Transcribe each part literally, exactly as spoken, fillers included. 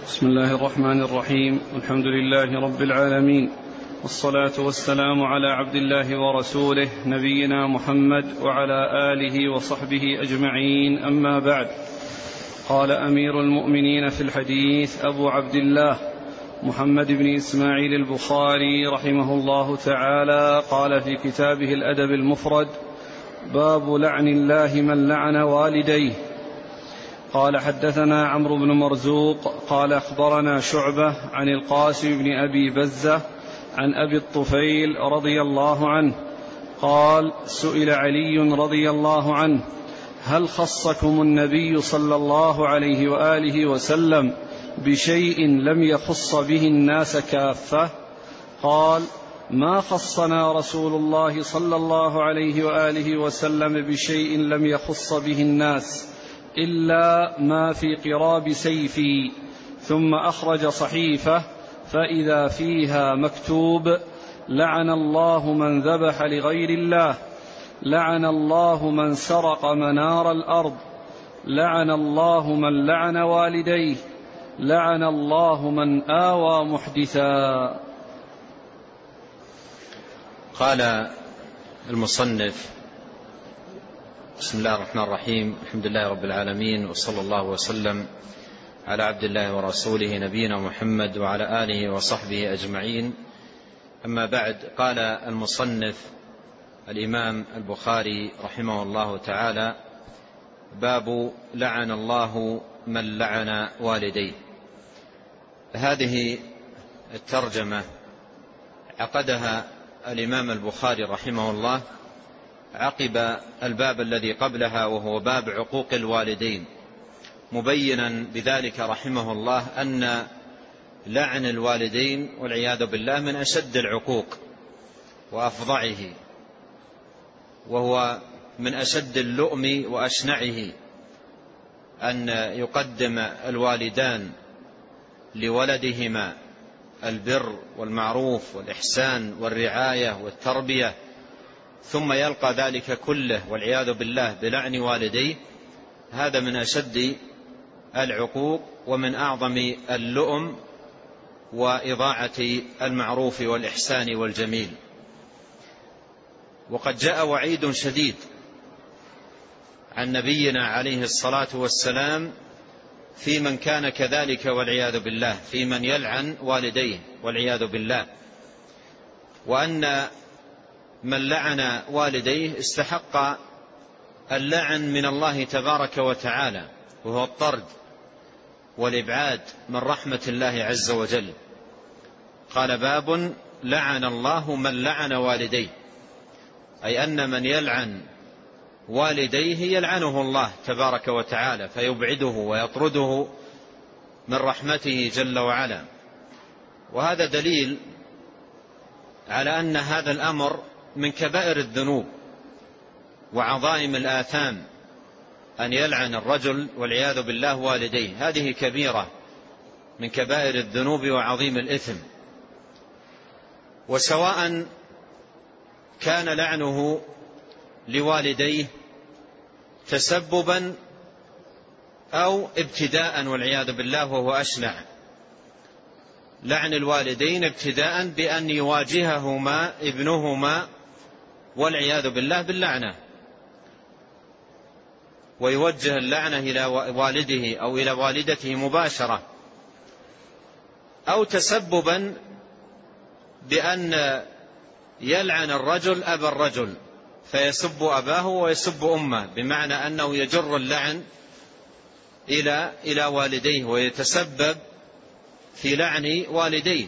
بسم الله الرحمن الرحيم. الحمد لله رب العالمين، والصلاة والسلام على عبد الله ورسوله نبينا محمد وعلى آله وصحبه أجمعين، أما بعد. قال أمير المؤمنين في الحديث أبو عبد الله محمد بن إسماعيل البخاري رحمه الله تعالى، قال في كتابه الأدب المفرد: باب لعن الله من لعن والديه. قال: حدثنا عمرو بن مرزوق قال أخبرنا شعبة عن القاسم بن أبي بزة عن أبي الطفيل رضي الله عنه قال: سئل علي رضي الله عنه: هل خصكم النبي صلى الله عليه وآله وسلم بشيء لم يخص به الناس كافة؟ قال: ما خصنا رسول الله صلى الله عليه وآله وسلم بشيء لم يخص به الناس إلا ما في قراب سيفي. ثم أخرج صحيفة فإذا فيها مكتوب: لعن الله من ذبح لغير الله، لعن الله من سرق منار الأرض، لعن الله من لعن والديه، لعن الله من آوى محدثا. قال المصنف: بسم الله الرحمن الرحيم، الحمد لله رب العالمين، وصلى الله وسلم على عبد الله ورسوله نبينا محمد وعلى آله وصحبه أجمعين، أما بعد. قال المصنف الإمام البخاري رحمه الله تعالى: باب لعن الله من لعن والديه. هذه الترجمة عقدها الإمام البخاري رحمه الله عقب الباب الذي قبلها، وهو باب عقوق الوالدين، مبينا بذلك رحمه الله أن لعن الوالدين والعياذ بالله من أشد العقوق وأفظعه، وهو من أشد اللؤم وأشنعه أن يقدم الوالدان لولدهما البر والمعروف والإحسان والرعاية والتربية، ثم يلقى ذلك كله والعياذ بالله بلعن والديه. هذا من أشد العقوق ومن أعظم اللؤم وإضاعة المعروف والإحسان والجميل. وقد جاء وعيد شديد عن نبينا عليه الصلاة والسلام في من كان كذلك والعياذ بالله، في من يلعن والديه والعياذ بالله، وأن من لعن والديه استحق اللعن من الله تبارك وتعالى، وهو الطرد والإبعاد من رحمة الله عز وجل. قال: باب لعن الله من لعن والديه، أي أن من يلعن والديه يلعنه الله تبارك وتعالى، فيبعده ويطرده من رحمته جل وعلا. وهذا دليل على أن هذا الأمر من كبائر الذنوب وعظائم الآثام، أن يلعن الرجل والعياذ بالله والديه. هذه كبيرة من كبائر الذنوب وعظيم الإثم. وسواء كان لعنه لوالديه تسببا أو ابتداء والعياذ بالله، وهو أشنع. لعن الوالدين ابتداء بأن يواجههما ابنهما والعياذ بالله باللعنة، ويوجه اللعنة إلى والده أو إلى والدته مباشرة، أو تسببا بأن يلعن الرجل أبا الرجل فيسب أباه ويسب أمه، بمعنى أنه يجر اللعن إلى إلى والديه ويتسبب في لعن والديه.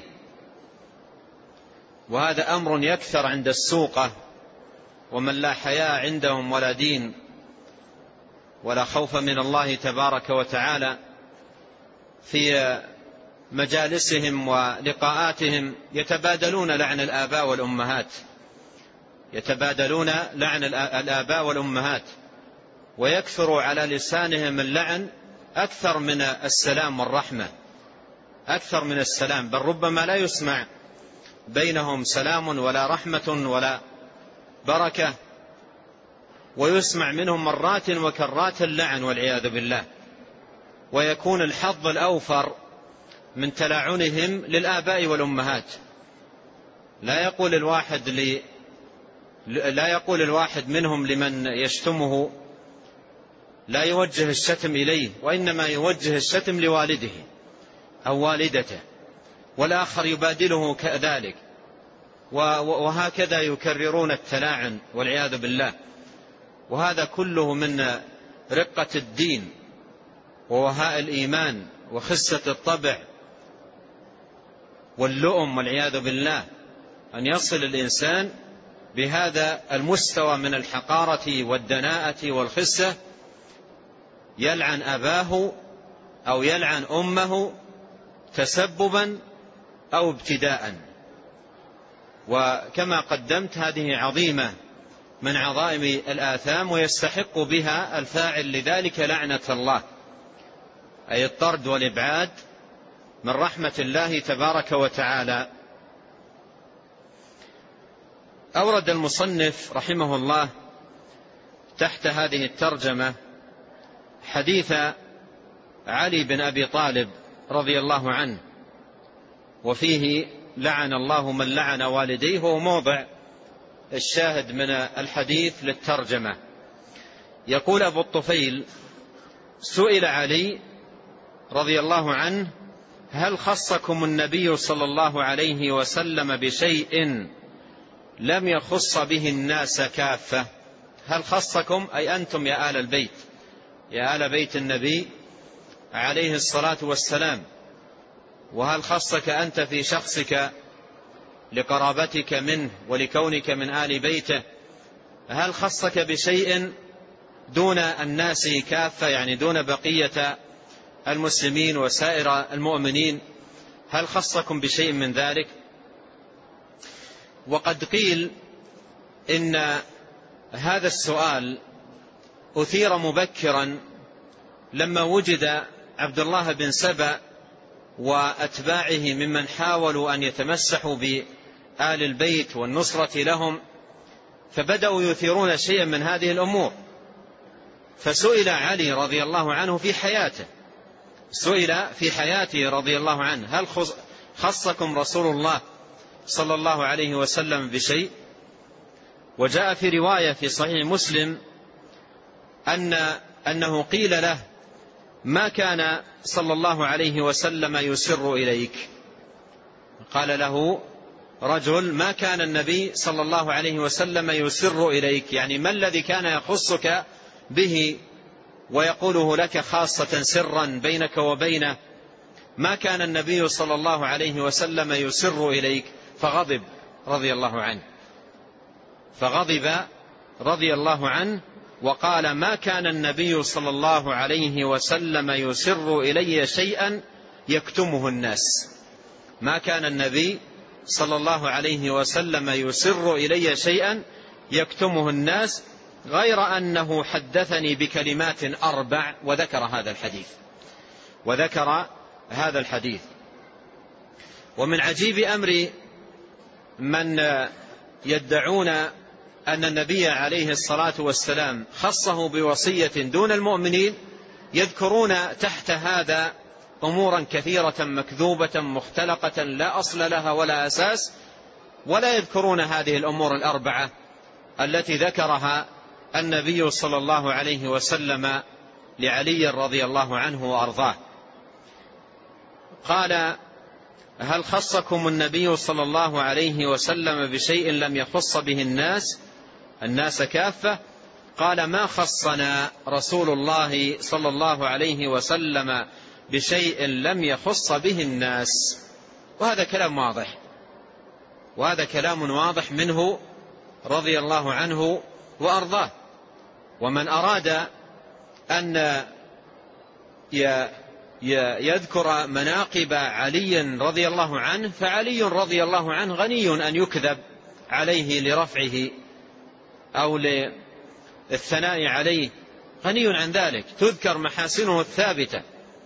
وهذا أمر يكثر عند السوقة ومن لا حياء عندهم ولا دين ولا خوف من الله تبارك وتعالى. في مجالسهم ولقاءاتهم يتبادلون لعن الآباء والأمهات، يتبادلون لعن الآباء والأمهات، ويكثر على لسانهم اللعن أكثر من السلام والرحمة، أكثر من السلام، بل ربما لا يسمع بينهم سلام ولا رحمة ولا بركة، ويسمع منهم مرات وكرات اللعن والعياذ بالله. ويكون الحظ الأوفر من تلاعنهم للآباء والأمهات. لا يقول الواحد ل... لا يقول الواحد منهم لمن يشتمه لا يوجه الشتم إليه، وإنما يوجه الشتم لوالده أو والدته، والآخر يبادله كذلك، وهكذا يكررون التلاعن والعياذ بالله. وهذا كله من رقة الدين ووهاء الإيمان وخسة الطبع واللؤم والعياذ بالله، أن يصل الإنسان بهذا المستوى من الحقارة والدناءة والخسة، يلعن أباه أو يلعن أمه تسببا أو ابتداء. وكما قدمت هذه عظيمة من عظائم الآثام، ويستحق بها الفاعل لذلك لعنة الله، أي الطرد والإبعاد من رحمة الله تبارك وتعالى. أورد المصنف رحمه الله تحت هذه الترجمة حديث علي بن أبي طالب رضي الله عنه، وفيه لعن الله من لعن والديه، هو موضع الشاهد من الحديث للترجمة. يقول أبو الطفيل: سئل علي رضي الله عنه: هل خصكم النبي صلى الله عليه وسلم بشيء لم يخص به الناس كافة؟ هل خصكم أي أنتم يا آل البيت، يا آل بيت النبي عليه الصلاة والسلام، وهل خصك أنت في شخصك لقرابتك منه ولكونك من آل بيته؟ هل خصك بشيء دون الناس كافة، يعني دون بقية المسلمين وسائر المؤمنين؟ هل خصكم بشيء من ذلك؟ وقد قيل إن هذا السؤال أثير مبكرا لما وجد عبد الله بن سبأ وأتباعه ممن حاولوا أن يتمسحوا بآل البيت والنصرة لهم، فبدأوا يثيرون شيئا من هذه الأمور. فسئل علي رضي الله عنه في حياته، سئل في حياته رضي الله عنه: هل خصكم رسول الله صلى الله عليه وسلم بشيء؟ وجاء في رواية في صحيح مسلم أن أنه قيل له: ما كان صلى الله عليه وسلم يسر إليك؟ قال له رجل: ما كان النبي صلى الله عليه وسلم يسر إليك، يعني ما الذي كان يخصك به ويقوله لك خاصة سرا بينك وبينه؟ ما كان النبي صلى الله عليه وسلم يسر إليك. فغضب رضي الله عنه، فغضب رضي الله عنه وقال: ما كان النبي صلى الله عليه وسلم يسر إلي شيئا يكتمه الناس. ما كان النبي صلى الله عليه وسلم يسر إلي شيئا يكتمه الناس، غير أنه حدثني بكلمات أربع، وذكر هذا الحديث وذكر هذا الحديث. ومن عجيب أمر من يدعون أن النبي عليه الصلاة والسلام خصه بوصية دون المؤمنين، يذكرون تحت هذا أمورا كثيرة مكذوبة مختلقة لا أصل لها ولا أساس، ولا يذكرون هذه الأمور الأربعة التي ذكرها النبي صلى الله عليه وسلم لعلي رضي الله عنه وأرضاه. قال: هل خصكم النبي صلى الله عليه وسلم بشيء لم يخص به الناس الناس كافة؟ قال: ما خصنا رسول الله صلى الله عليه وسلم بشيء لم يخص به الناس. وهذا كلام واضح، وهذا كلام واضح منه رضي الله عنه وأرضاه. ومن أراد أن يذكر مناقب علي رضي الله عنه، فعلي رضي الله عنه غني أن يكذب عليه لرفعه أو للثناء عليه، غني عن ذلك. تذكر محاسنه الثابتة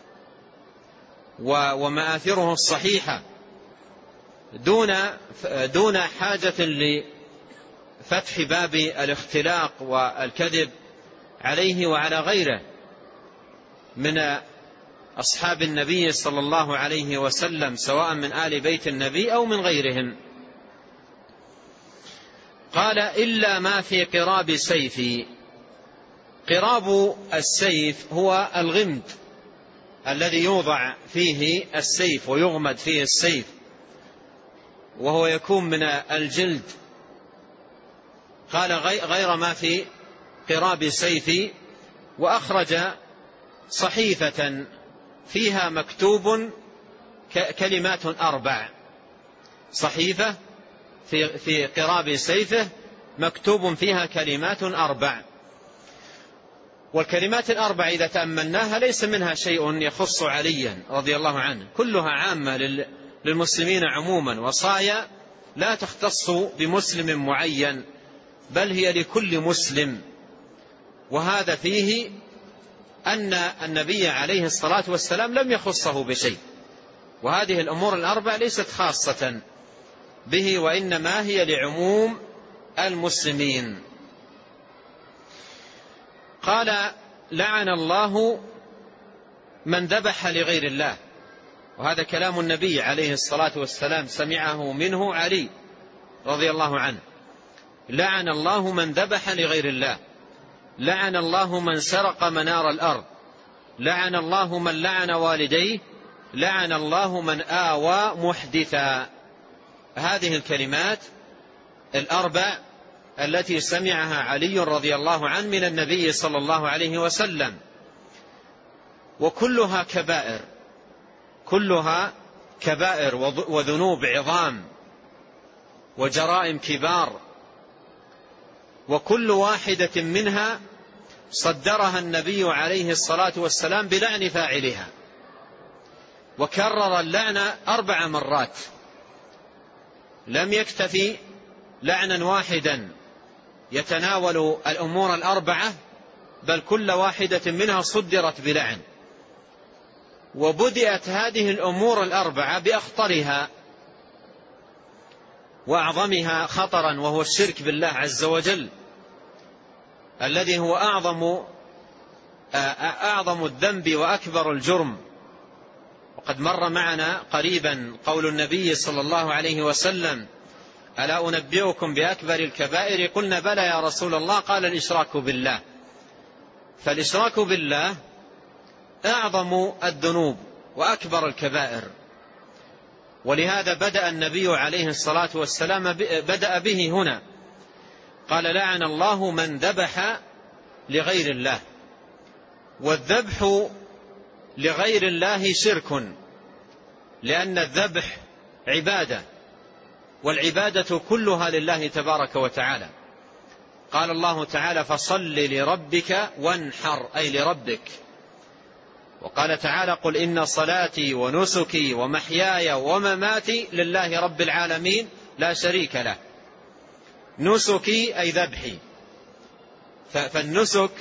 ومآثره الصحيحة دون دون حاجة لفتح باب الاختلاق والكذب عليه وعلى غيره من أصحاب النبي صلى الله عليه وسلم، سواء من آل بيت النبي أو من غيرهم. قال: إلا ما في قراب سيفي. قراب السيف هو الغمد الذي يوضع فيه السيف ويغمد فيه السيف، وهو يكون من الجلد. قال: غير ما في قراب سيفي. وأخرج صحيفة فيها مكتوب كلمات أربع، صحيفة في في قراب سيفه مكتوب فيها كلمات أربع. والكلمات الأربع إذا تأملناها ليس منها شيء يخص عليا رضي الله عنه، كلها عامة للمسلمين عموما، وصايا لا تختص بمسلم معين، بل هي لكل مسلم. وهذا فيه أن النبي عليه الصلاة والسلام لم يخصه بشيء، وهذه الأمور الأربع ليست خاصة به، وإنما هي لعموم المسلمين. قال: لعن الله من ذبح لغير الله. وهذا كلام النبي عليه الصلاة والسلام، سمعه منه علي رضي الله عنه. لعن الله من ذبح لغير الله، لعن الله من سرق منار الأرض، لعن الله من لعن والديه، لعن الله من آوى محدثا. هذه الكلمات الأربع التي سمعها علي رضي الله عنه من النبي صلى الله عليه وسلم، وكلها كبائر، كلها كبائر وذنوب عظام وجرائم كبار، وكل واحدة منها صدرها النبي عليه الصلاة والسلام بلعن فاعلها، وكرر اللعن أربع مرات، لم يكتفي لعنا واحدا يتناول الأمور الأربعة، بل كل واحدة منها صدرت بلعن. وبدأت هذه الأمور الأربعة بأخطرها وأعظمها خطرا، وهو الشرك بالله عز وجل، الذي هو أعظم أعظم الذنب وأكبر الجرم. وقد مر معنا قريبا قول النبي صلى الله عليه وسلم: ألا أنبئكم بأكبر الكبائر؟ قلنا: بلى يا رسول الله. قال: الإشراك بالله. فالإشراك بالله أعظم الذنوب وأكبر الكبائر، ولهذا بدأ النبي عليه الصلاة والسلام بدأ به هنا، قال: لعن الله من ذبح لغير الله. والذبح لغير الله شرك، لأن الذبح عبادة، والعبادة كلها لله تبارك وتعالى. قال الله تعالى: فصل لربك وانحر، أي لربك. وقال تعالى: قل إن صلاتي ونسكي ومحياي ومماتي لله رب العالمين لا شريك له. نسكي أي ذبحي، فالنسك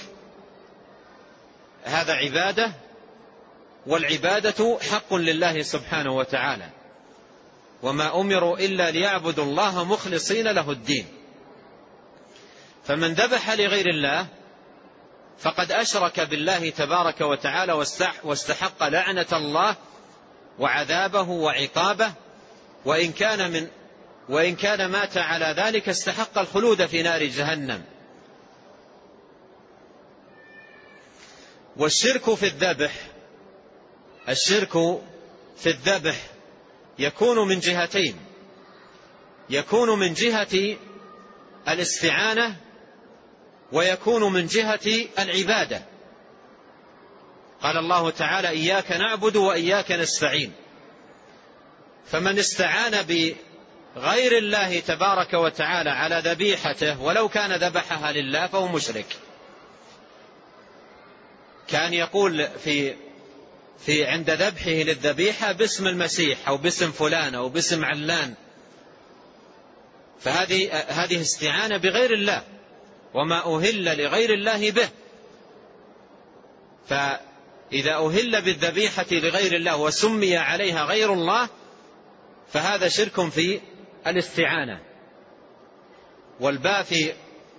هذا عبادة، والعبادة حق لله سبحانه وتعالى، وما أمروا إلا ليعبدوا الله مخلصين له الدين. فمن ذبح لغير الله فقد أشرك بالله تبارك وتعالى واستحق لعنة الله وعذابه وعقابه، وإن كان من وإن كان مات على ذلك استحق الخلود في نار جهنم. والشرك في الذبح الشرك في الذبح يكون من جهتين: يكون من جهة الاستعانة، ويكون من جهة العبادة. قال الله تعالى: إياك نعبد وإياك نستعين. فمن استعان بغير الله تبارك وتعالى على ذبيحته ولو كان ذبحها لله فهو مشرك. كان يقول في في عند ذبحه للذبيحة باسم المسيح أو باسم فلان أو باسم علان، فهذه هذه استعانة بغير الله، وما أهل لغير الله به. فإذا أهل بالذبيحة لغير الله وسمي عليها غير الله فهذا شرك في الاستعانة. والباء في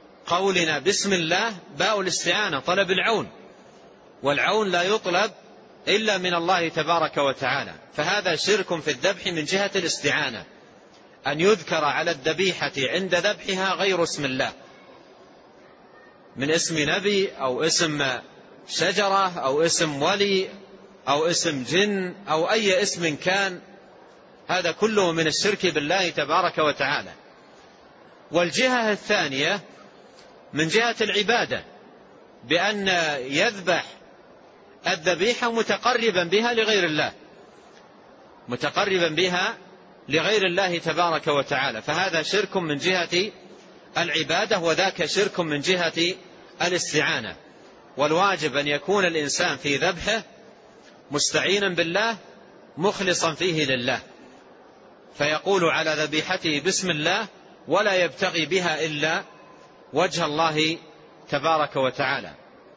قولنا بسم الله باء الاستعانة، طلب العون، والعون لا يطلب إلا من الله تبارك وتعالى، فهذا شرك في الذبح من جهة الاستعانة، أن يذكر على الذبيحة عند ذبحها غير اسم الله، من اسم نبي أو اسم شجرة أو اسم ولي أو اسم جن أو أي اسم كان، هذا كله من الشرك بالله تبارك وتعالى. والجهة الثانية من جهة العبادة، بأن يذبح الذبيحة متقربا بها لغير الله، متقربا بها لغير الله تبارك وتعالى، فهذا شرك من جهة العبادة، وذاك شرك من جهة الاستعانة. والواجب أن يكون الإنسان في ذبحه مستعينا بالله مخلصا فيه لله، فيقول على ذبيحته بسم الله ولا يبتغي بها إلا وجه الله تبارك وتعالى.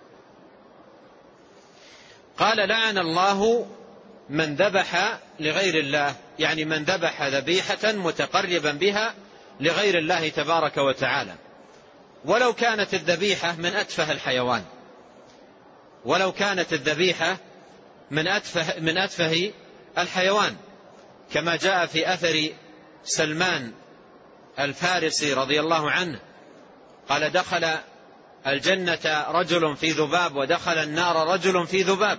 قال لعن الله من ذبح لغير الله، يعني من ذبح ذبيحة متقربا بها لغير الله تبارك وتعالى، ولو كانت الذبيحة من أتفه الحيوان، ولو كانت الذبيحة من أتفه, من أتفه الحيوان، كما جاء في أثر سلمان الفارسي رضي الله عنه قال دخل الجنة رجل في ذباب ودخل النار رجل في ذباب،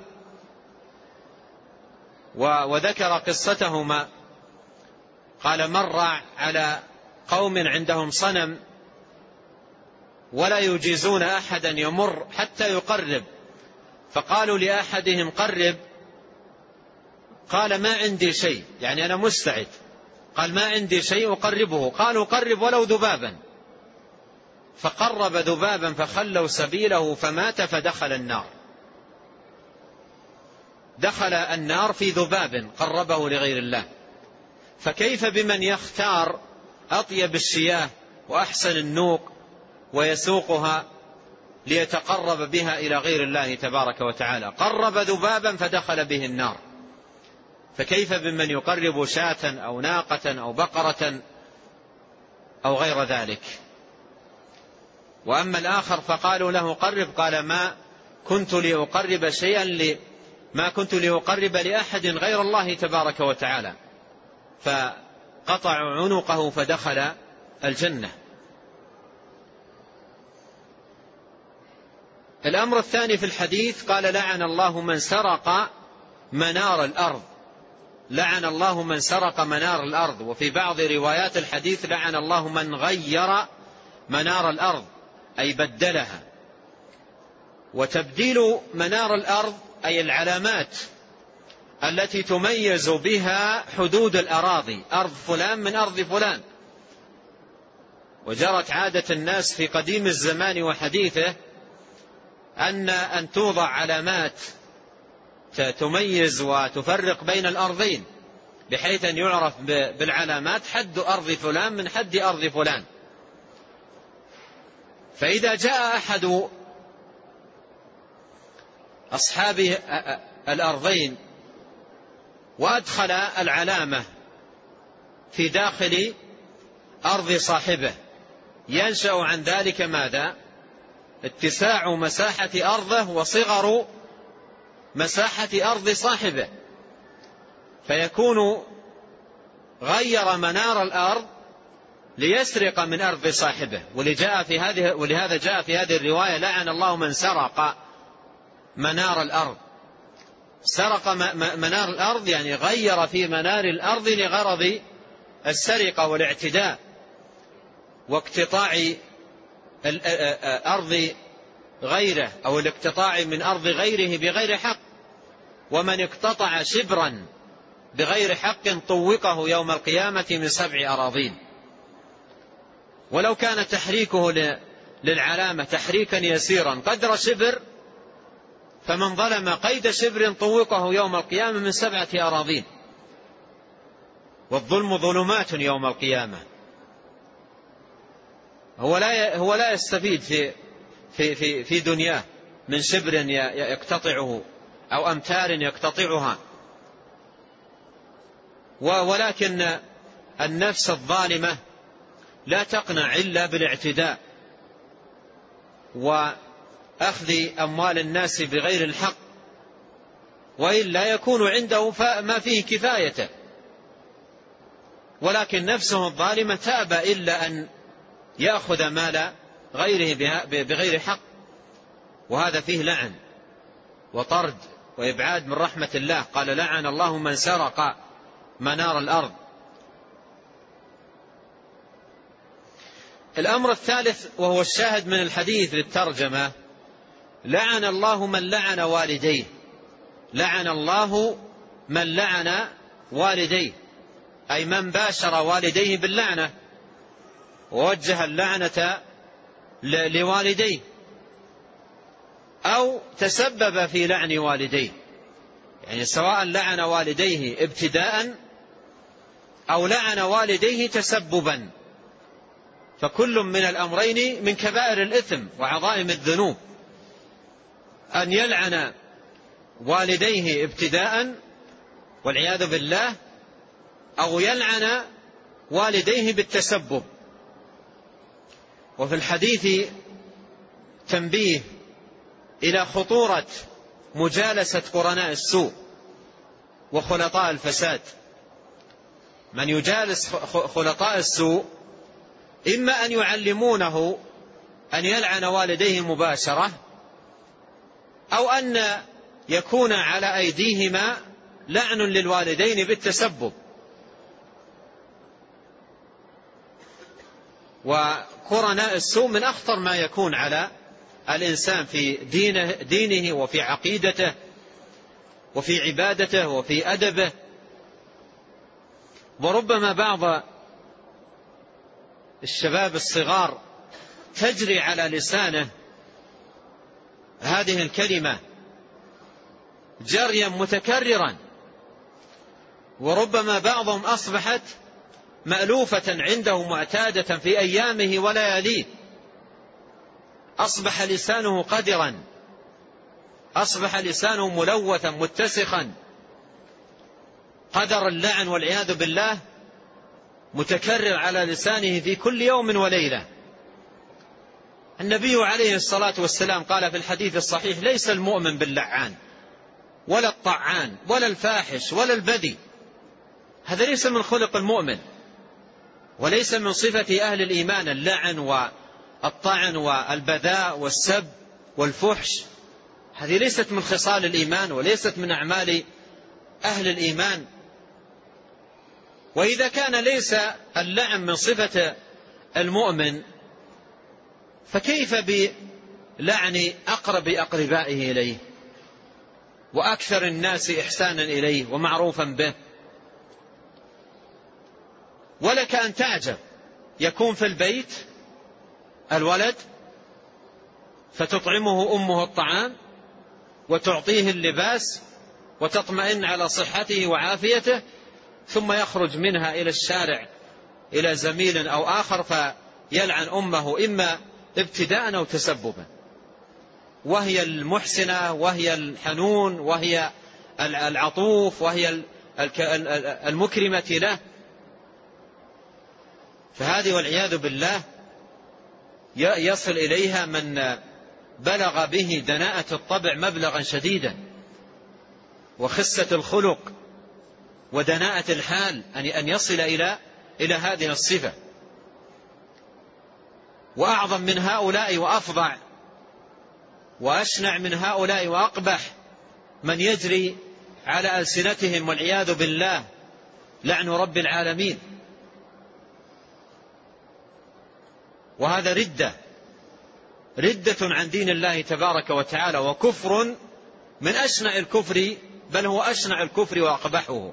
وذكر قصتهما. قال مر على قوم عندهم صنم ولا يجيزون أحدا يمر حتى يقرب، فقالوا لأحدهم قرب، قال ما عندي شيء، يعني أنا مستعد، قال ما عندي شيء أقربه، قالوا قرب ولو ذبابا، فقرب ذبابا فخلوا سبيله فمات فدخل النار، دخل النار في ذباب قربه لغير الله. فكيف بمن يختار أطيب الشياه وأحسن النوق ويسوقها ليتقرب بها إلى غير الله تبارك وتعالى، قرب ذبابا فدخل به النار، فكيف بمن يقرب شاة أو ناقة أو بقرة أو غير ذلك. وأما الآخر فقالوا له قرب، قال ما كنت لأقرب شيئا لي ما كنت لأقرب لأحد غير الله تبارك وتعالى، فقطعوا عنقه فدخل الجنة. الأمر الثاني في الحديث قال لعن الله من سرق منار الأرض، لعن الله من سرق منار الأرض. وفي بعض روايات الحديث لعن الله من غير منار الأرض أي بدلها. وتبديل منار الأرض أي العلامات التي تميز بها حدود الأراضي، أرض فلان من أرض فلان. وجرت عادة الناس في قديم الزمان وحديثه أن أن توضع علامات تميز وتفرق بين الأرضين، بحيث أن يعرف بالعلامات حد أرض فلان من حد أرض فلان. فإذا جاء أحد أصحاب الأرضين وأدخل العلامة في داخل أرض صاحبه، ينشأ عن ذلك ماذا؟ اتساع مساحة أرضه وصغر مساحة أرض صاحبه، فيكون غير منار الأرض ليسرق من أرض صاحبه. ولهذا جاء في هذه الرواية لعن الله من سرق منار الأرض. سرق منار الأرض يعني غير في منار الأرض لغرض السرقة والاعتداء واقتطاع أرض غيره أو الاقتطاع من أرض غيره بغير حق. ومن اقتطع شبرا بغير حق طوقه يوم القيامة من سبع أراضين. ولو كان تحريكه للعلامة تحريكا يسيرا قدر شبر، فمن ظلم قيد شبر طوقه يوم القيامة من سبعة أراضين. والظلم ظلمات يوم القيامة. هو لا هو لا يستفيد في في في في دنياه من شبر يقتطعه أو أمتار يقتطعها، ولكن النفس الظالمة لا تقنع إلا بالاعتداء وأخذ أموال الناس بغير الحق وإلا يكون عنده ما فيه كفايته، ولكن نفسه الظالمة تأبى إلا أن يأخذ مال غيره بغير حق، وهذا فيه لعن وطرد وإبعاد من رحمة الله. قال لعن الله من سرق منار الأرض. الأمر الثالث وهو الشاهد من الحديث للترجمة: لعن الله من لعن والديه. لعن الله من لعن والديه، أي من باشر والديه باللعنة ووجه اللعنة لوالديه أو تسبب في لعن والديه، يعني سواء لعن والديه ابتداء أو لعن والديه تسببا، فكل من الأمرين من كبائر الإثم وعظائم الذنوب. أن يلعن والديه ابتداء والعياذ بالله، أو يلعن والديه بالتسبب. وفي الحديث تنبيه إلى خطورة مجالسة قرناء السوء وخلطاء الفساد. من يجالس خلطاء السوء إما أن يعلمونه أن يلعن والديه مباشرة، أو أن يكون على أيديهما لعن للوالدين بالتسبب. وقرناء السوء من أخطر ما يكون على الإنسان في دينه, دينه وفي عقيدته وفي عبادته وفي أدبه. وربما بعض الشباب الصغار تجري على لسانه هذه الكلمة جريا متكررا، وربما بعضهم أصبحت مألوفة عنده معتادة في أيامه ولياليه. أصبح لسانه قدرا، أصبح لسانه ملوثا متسخا، قدر اللعن والعياذ بالله متكرر على لسانه في كل يوم وليلة. النبي عليه الصلاة والسلام قال في الحديث الصحيح: ليس المؤمن باللعان ولا الطعان ولا الفاحش ولا البذي. هذا ليس من خلق المؤمن، وليس من صفة أهل الإيمان اللعن والطعن والبذاء والسب والفحش. هذه ليست من خصال الإيمان وليست من أعمال أهل الإيمان. وإذا كان ليس اللعن من صفة المؤمن، فكيف بلعن أقرب أقربائه إليه وأكثر الناس إحسانا إليه ومعروفا به؟ ولك أن تعجب، يكون في البيت الولد فتطعمه أمه الطعام وتعطيه اللباس وتطمئن على صحته وعافيته، ثم يخرج منها إلى الشارع إلى زميل أو آخر فيلعن أمه إما ابتداء أو تسببا، وهي المحسنة وهي الحنون وهي العطوف وهي المكرمة له. فهذه والعياذ بالله يصل إليها من بلغ به دناءة الطبع مبلغا شديدا وخسة الخلق ودناءة الحال أن يصل إلى إلى هذه الصفة. وأعظم من هؤلاء وأفظع وأشنع من هؤلاء وأقبح من يجري على ألسنتهم والعياذ بالله لعن رب العالمين. وهذا ردة ردة عن دين الله تبارك وتعالى، وكفر من أشنع الكفر، بل هو أشنع الكفر وأقبحه.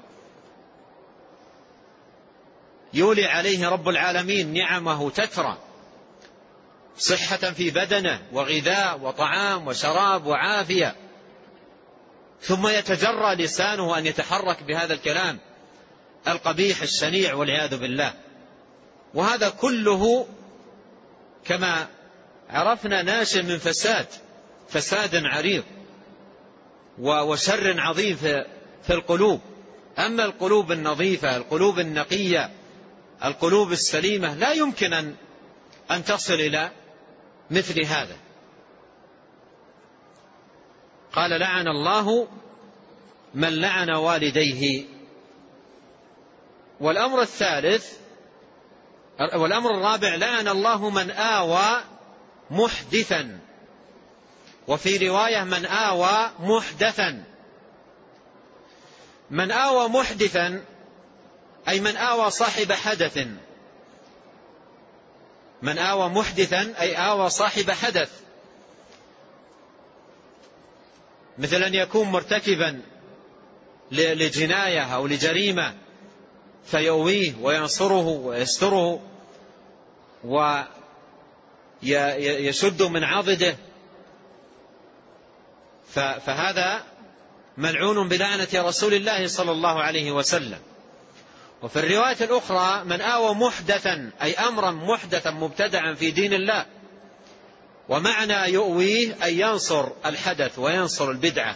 يولي عليه رب العالمين نعمه تترى، صحة في بدنه وغذاء وطعام وشراب وعافية، ثم يتجرى لسانه أن يتحرك بهذا الكلام القبيح الشنيع والعياذ بالله. وهذا كله كما عرفنا ناشئ من فساد فساد عريض وشر عظيم في القلوب. أما القلوب النظيفة، القلوب النقية، القلوب السليمة، لا يمكن أن أن تصل إلى مثل هذا. قال: لعن الله من لعن والديه. والأمر الثالث والأمر الرابع: لعن الله من آوى محدثا، وفي رواية من آوى محدثا. من آوى محدثا أي من آوى صاحب حدث. من آوى محدثا أي آوى صاحب حدث، مثل أن يكون مرتكبا لجناية أو لجريمة فيؤويه وينصره ويستره ويشد من عضده، فهذا ملعون بلعنة رسول الله صلى الله عليه وسلم. وفي الرواية الأخرى: من آوى محدثا أي أمرا محدثا مبتدعا في دين الله. ومعنى يؤويه أي ينصر الحدث وينصر البدعة.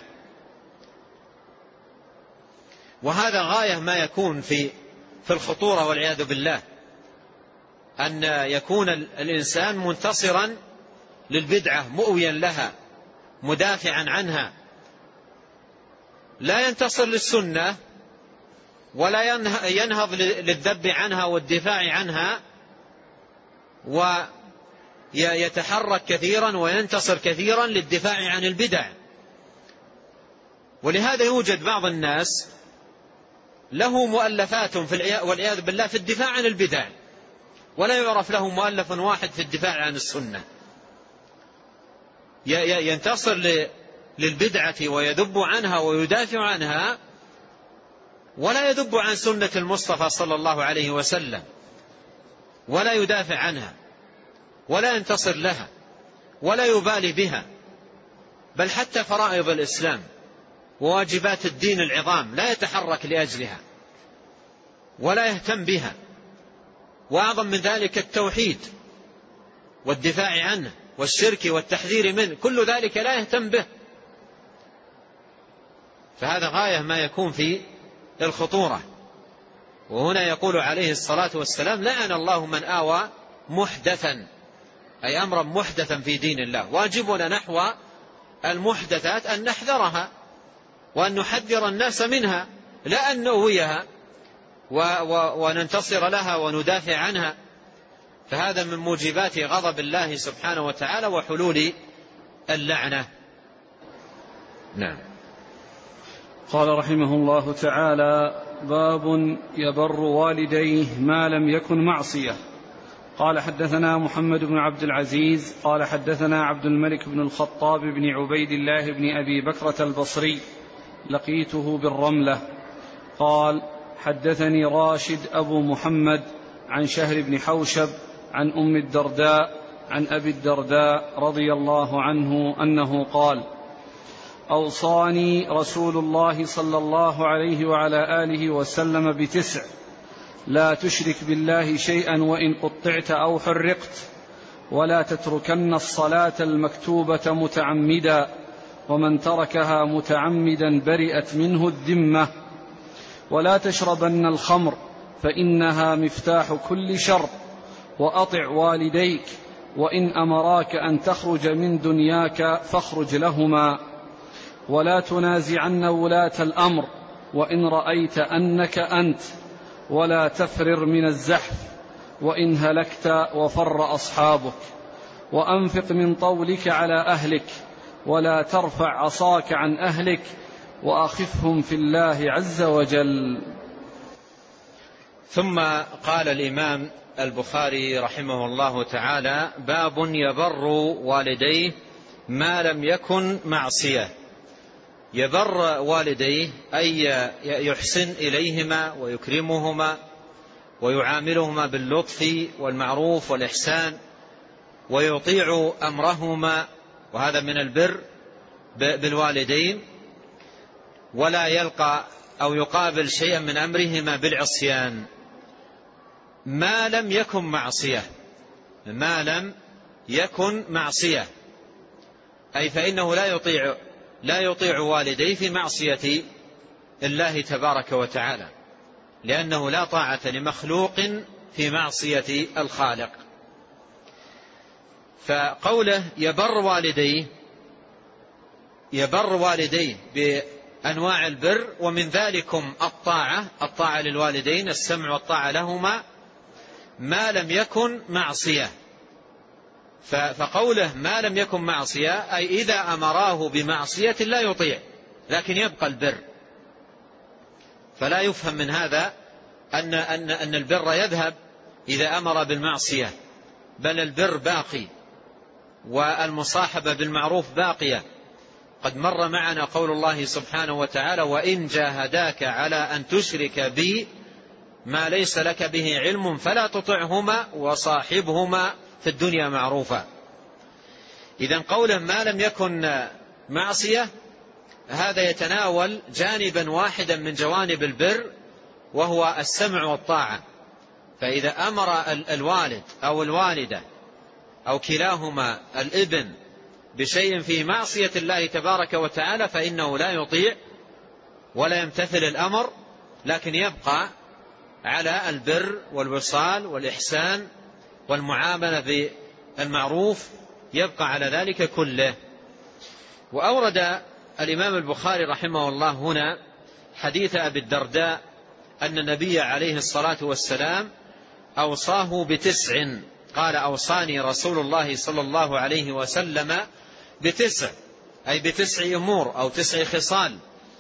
وهذا غاية ما يكون في في الخطورة والعياذ بالله، أن يكون الإنسان منتصرا للبدعة مؤويا لها مدافعا عنها، لا ينتصر للسنة ولا ينهض للذب عنها والدفاع عنها، ويتحرك كثيرا وينتصر كثيرا للدفاع عن البدع. ولهذا يوجد بعض الناس له مؤلفات في والعياذ بالله في الدفاع عن البدع، ولا يعرف له مؤلف واحد في الدفاع عن السنة. ينتصر للبدعة ويذب عنها ويدافع عنها، ولا يذب عن سنة المصطفى صلى الله عليه وسلم، ولا يدافع عنها، ولا ينتصر لها، ولا يبالي بها، بل حتى فرائض الإسلام وواجبات الدين العظام لا يتحرك لأجلها ولا يهتم بها. وأعظم من ذلك التوحيد والدفاع عنه والشرك والتحذير منه، كل ذلك لا يهتم به. فهذا غاية ما يكون في الخطورة. وهنا يقول عليه الصلاة والسلام: لعن الله من آوى محدثا أي أمرا محدثا في دين الله. واجبنا نحو المحدثات أن نحذرها وأن نحذر الناس منها، لا أن نؤويها وننتصر لها وندافع عنها. فهذا من موجبات غضب الله سبحانه وتعالى وحلول اللعنة. نعم. قال رحمه الله تعالى: باب يبر والديه ما لم يكن معصية. قال: حدثنا محمد بن عبد العزيز قال حدثنا عبد الملك بن الخطاب بن عبيد الله بن أبي بكرة البصري، لقيته بالرملة. قال: حدثني راشد أبو محمد عن شهر بن حوشب عن أم الدرداء عن أبي الدرداء رضي الله عنه أنه قال: أوصاني رسول الله صلى الله عليه وعلى آله وسلم بتسع: لا تشرك بالله شيئا وإن قطعت أو حرقت، ولا تتركن الصلاة المكتوبة متعمدا، ومن تركها متعمدا برئت منه الذمة، ولا تشربن الخمر فإنها مفتاح كل شر، وأطع والديك وإن أمراك أن تخرج من دنياك فاخرج لهما، ولا تنازعن ولاة الأمر وإن رأيت أنك أنت، ولا تفرر من الزحف وإن هلكت وفر أصحابك، وأنفق من طولك على أهلك ولا ترفع عصاك عن أهلك، وأخفهم في الله عز وجل. ثم قال الإمام البخاري رحمه الله تعالى: باب يبر والديه ما لم يكن معصية. يبر والديه أي يحسن إليهما ويكرمهما ويعاملهما باللطف والمعروف والإحسان، ويطيع أمرهما، وهذا من البر بالوالدين، ولا يلقى أو يقابل شيئا من أمرهما بالعصيان ما لم يكن معصية. ما لم يكن معصية أي فإنه لا يطيع لا يطيع والديه في معصية الله تبارك وتعالى، لأنه لا طاعة لمخلوق في معصية الخالق. فقوله يبر والديه يبر والديه أنواع البر، ومن ذلكم الطاعة الطاعة للوالدين، السمع والطاعة لهما ما لم يكن معصية. فقوله ما لم يكن معصية أي إذا أمراه بمعصية لا يطيع لكن يبقى البر. فلا يفهم من هذا أن, أن, أن البر يذهب إذا أمر بالمعصية، بل البر باقي والمصاحبة بالمعروف باقية. قد مر معنا قول الله سبحانه وتعالى وإن جاهداك على أن تشرك بي ما ليس لك به علم فلا تطعهما وصاحبهما في الدنيا معروفا. إذن قوله ما لم يكن معصية هذا يتناول جانبا واحدا من جوانب البر وهو السمع والطاعة. فإذا أمر الوالد أو الوالدة أو كلاهما الابن بشيء في معصية الله تبارك وتعالى فإنه لا يطيع ولا يمتثل الأمر، لكن يبقى على البر والوصال والإحسان والمعاملة بالمعروف، يبقى على ذلك كله. وأورد الإمام البخاري رحمه الله هنا حديث أبي الدرداء أن النبي عليه الصلاة والسلام أوصاه بتسع، قال أوصاني رسول الله صلى الله عليه وسلم بتسع، أي بتسع أمور أو تسع خصال.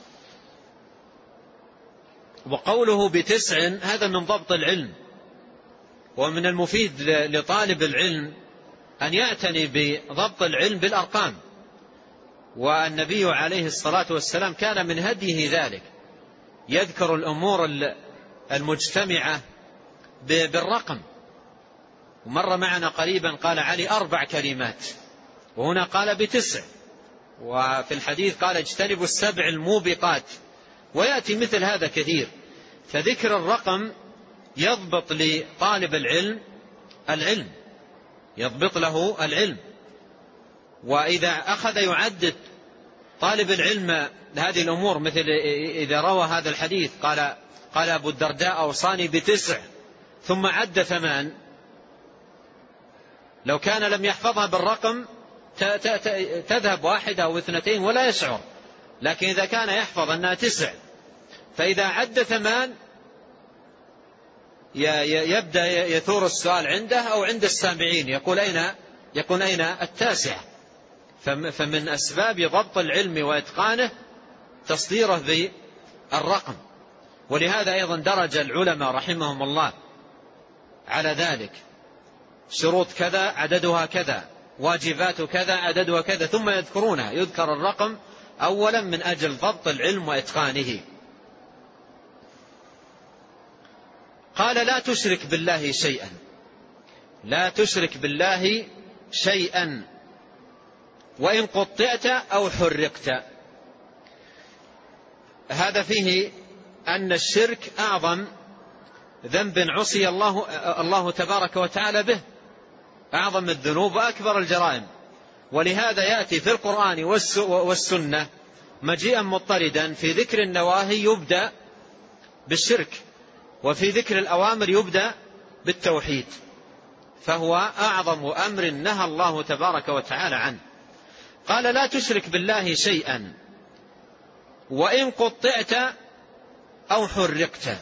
وقوله بتسع هذا من ضبط العلم، ومن المفيد لطالب العلم أن يعتني بضبط العلم بالأرقام، والنبي عليه الصلاة والسلام كان من هديه ذلك، يذكر الأمور المجتمعة بالرقم. ومر معنا قريبا قال علي أربع كلمات، وهنا قال بتسع، وفي الحديث قال اجتنبوا السبع الموبقات، ويأتي مثل هذا كثير. فذكر الرقم يضبط لطالب العلم العلم يضبط له العلم. وإذا أخذ يعدد طالب العلم هذه الأمور، مثل إذا روى هذا الحديث قال قال أبو الدرداء أوصاني بتسع ثم عد ثمان، لو كان لم يحفظها بالرقم تذهب واحدة أو اثنتين ولا يشعر، لكن إذا كان يحفظ أنها تسع فإذا عد ثمان يبدأ يثور السؤال عنده أو عند السامعين، يقول أين يكون أين التاسع. فمن أسباب ضبط العلم وإتقانه تصديره بالرقم. ولهذا أيضا درج العلماء رحمهم الله على ذلك، شروط كذا عددها كذا، واجبات كذا عددها كذا، ثم يذكرونها، يذكر الرقم أولا من أجل ضبط العلم وإتقانه. قال لا تشرك بالله شيئا، لا تشرك بالله شيئا وإن قطعت أو حرقت. هذا فيه أن الشرك أعظم ذنب عصي الله, الله تبارك وتعالى به، أعظم الذنوب وأكبر الجرائم. ولهذا يأتي في القرآن والسنة مجيئا مضطردا، في ذكر النواهي يبدأ بالشرك، وفي ذكر الأوامر يبدأ بالتوحيد، فهو أعظم أمر نهى الله تبارك وتعالى عنه. قال لا تشرك بالله شيئا وإن قطعت أو حرقت.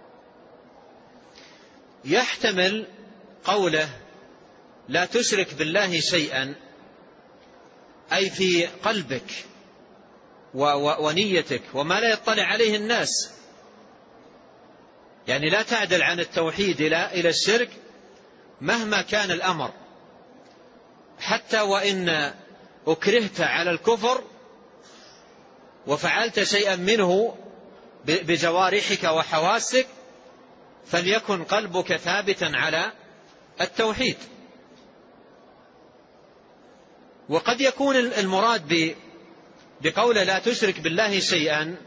يحتمل قوله لا تشرك بالله شيئا أي في قلبك ونيتك وما لا يطلع عليه الناس، يعني لا تعدل عن التوحيد إلى الشرك مهما كان الأمر، حتى وإن أكرهت على الكفر وفعلت شيئا منه بجوارحك وحواسك فليكن قلبك ثابتا على التوحيد. وقد يكون المراد بقوله لا تشرك بالله شيئا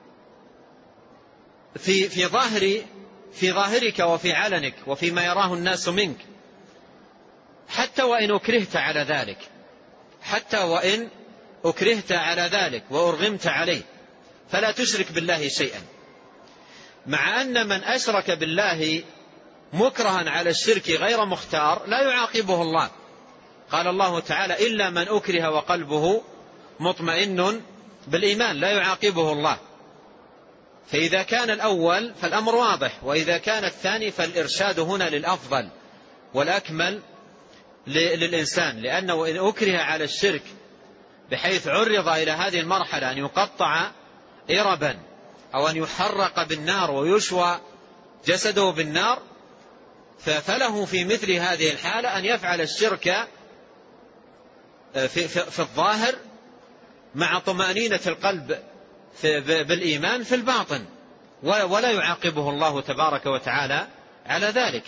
في في ظاهر في ظاهرك وفي علنك وفيما يراه الناس منك، حتى وإن أكرهت على ذلك، حتى وإن أكرهت على ذلك وأرغمت عليه فلا تشرك بالله شيئا. مع أن من أشرك بالله مكرها على الشرك غير مختار لا يعاقبه الله. قال الله تعالى إلا من أكره وقلبه مطمئن بالإيمان لا يعاقبه الله. فإذا كان الأول فالأمر واضح، وإذا كان الثاني فالإرشاد هنا للأفضل والأكمل للإنسان، لأنه إن أكره على الشرك بحيث عرض إلى هذه المرحلة أن يقطع إربا أو أن يحرق بالنار ويشوى جسده بالنار، فله في مثل هذه الحالة أن يفعل الشرك في, في, في الظاهر مع طمأنينة القلب بالإيمان في الباطن، ولا يعاقبه الله تبارك وتعالى على ذلك.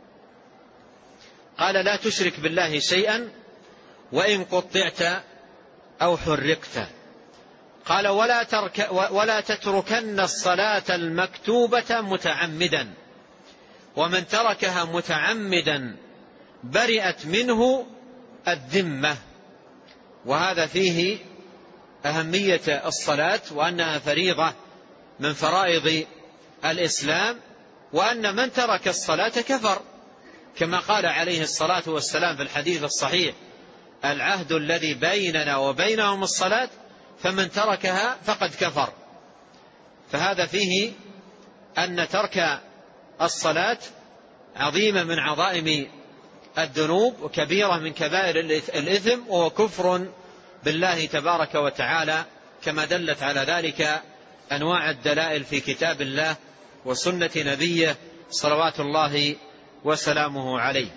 قال لا تشرك بالله شيئا وإن قطعت أو حرقت. قال ولا, ترك ولا تتركن الصلاة المكتوبة متعمدا، ومن تركها متعمدا برئت منه الذمة. وهذا فيه أهمية الصلاة، وأنها فريضة من فرائض الإسلام، وأن من ترك الصلاة كفر، كما قال عليه الصلاة والسلام في الحديث الصحيح: العهد الذي بيننا وبينهم الصلاة فمن تركها فقد كفر. فهذا فيه أن ترك الصلاة عظيمة من عظائم الذنوب وكبيرة من كبائر الإثم، وهو كفر بالله تبارك وتعالى، كما دلت على ذلك أنواع الدلائل في كتاب الله وسنة نبيه صلوات الله وسلامه عليه.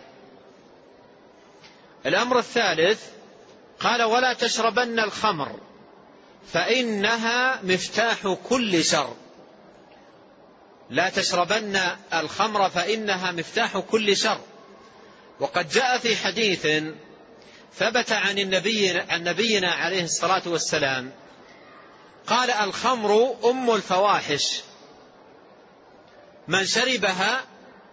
الأمر الثالث قال ولا تشربن الخمر فإنها مفتاح كل شر. لا تشربن الخمر فإنها مفتاح كل شر. وقد جاء في حديث ثبت عن النبي عن نبينا عليه الصلاة والسلام قال: الخمر أم الفواحش، من شربها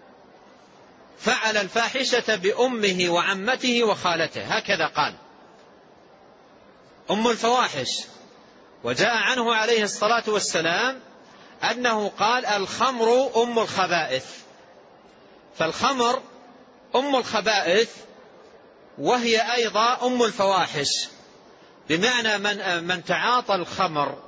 فعل الفاحشة بأمه وعمته وخالته. هكذا قال، أم الفواحش. وجاء عنه عليه الصلاة والسلام أنه قال: الخمر أم الخبائث. فالخمر أم الخبائث وهي أيضا أم الفواحش، بمعنى من, من تعاطى الخمر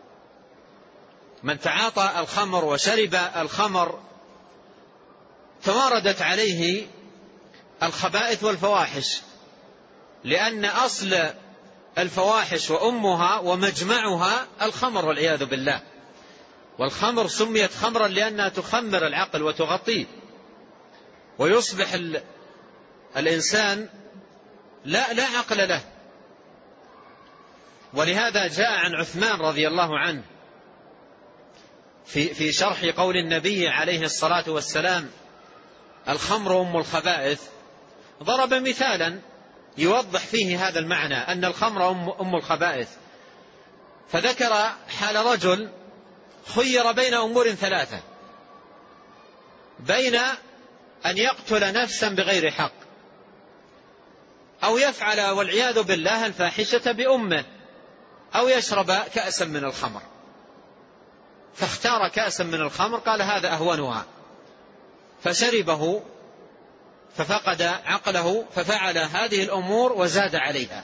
من تعاطى الخمر وشرب الخمر تواردت عليه الخبائث والفواحش، لأن أصل الفواحش وأمها ومجمعها الخمر والعياذ بالله. والخمر سميت خمرا لأنها تخمر العقل وتغطيه، ويصبح الإنسان لا, لا عقل له. ولهذا جاء عن عثمان رضي الله عنه في, في شرح قول النبي عليه الصلاة والسلام: الخمر أم الخبائث، ضرب مثالا يوضح فيه هذا المعنى، أن الخمر أم, أم الخبائث. فذكر حال رجل خير بين أمور ثلاثة: بين أن يقتل نفسا بغير حق، أو يفعل والعياذ بالله الفاحشة بأمه، أو يشرب كأسا من الخمر. فاختار كأسا من الخمر، قال هذا أهونها، فشربه ففقد عقله، ففعل هذه الأمور وزاد عليها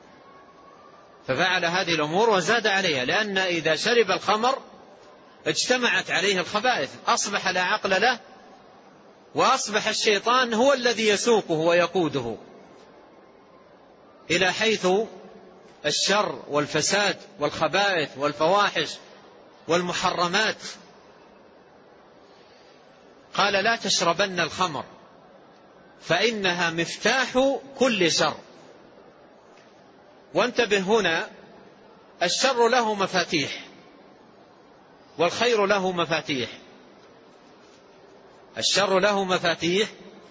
ففعل هذه الأمور وزاد عليها لأن إذا شرب الخمر اجتمعت عليه الخبائث، أصبح لا عقل له، وأصبح الشيطان هو الذي يسوقه ويقوده إلى حيث الشر والفساد والخبائث والفواحش والمحرمات. قال لا تشربن الخمر فإنها مفتاح كل شر. وانتبه هنا، الشر له مفاتيح والخير له مفاتيح. الشر له مفاتيح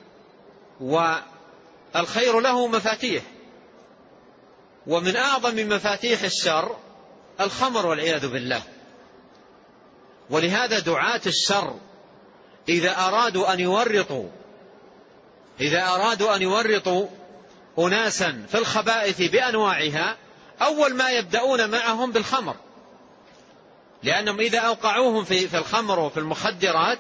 والخير له مفاتيح، ومن أعظم مفاتيح الشر الخمر والعياذ بالله. ولهذا دعاة الشر إذا أرادوا أن يورطوا إذا أرادوا أن يورطوا أناسا في الخبائث بأنواعها، أول ما يبدأون معهم بالخمر، لأنهم إذا أوقعوهم في في الخمر وفي المخدرات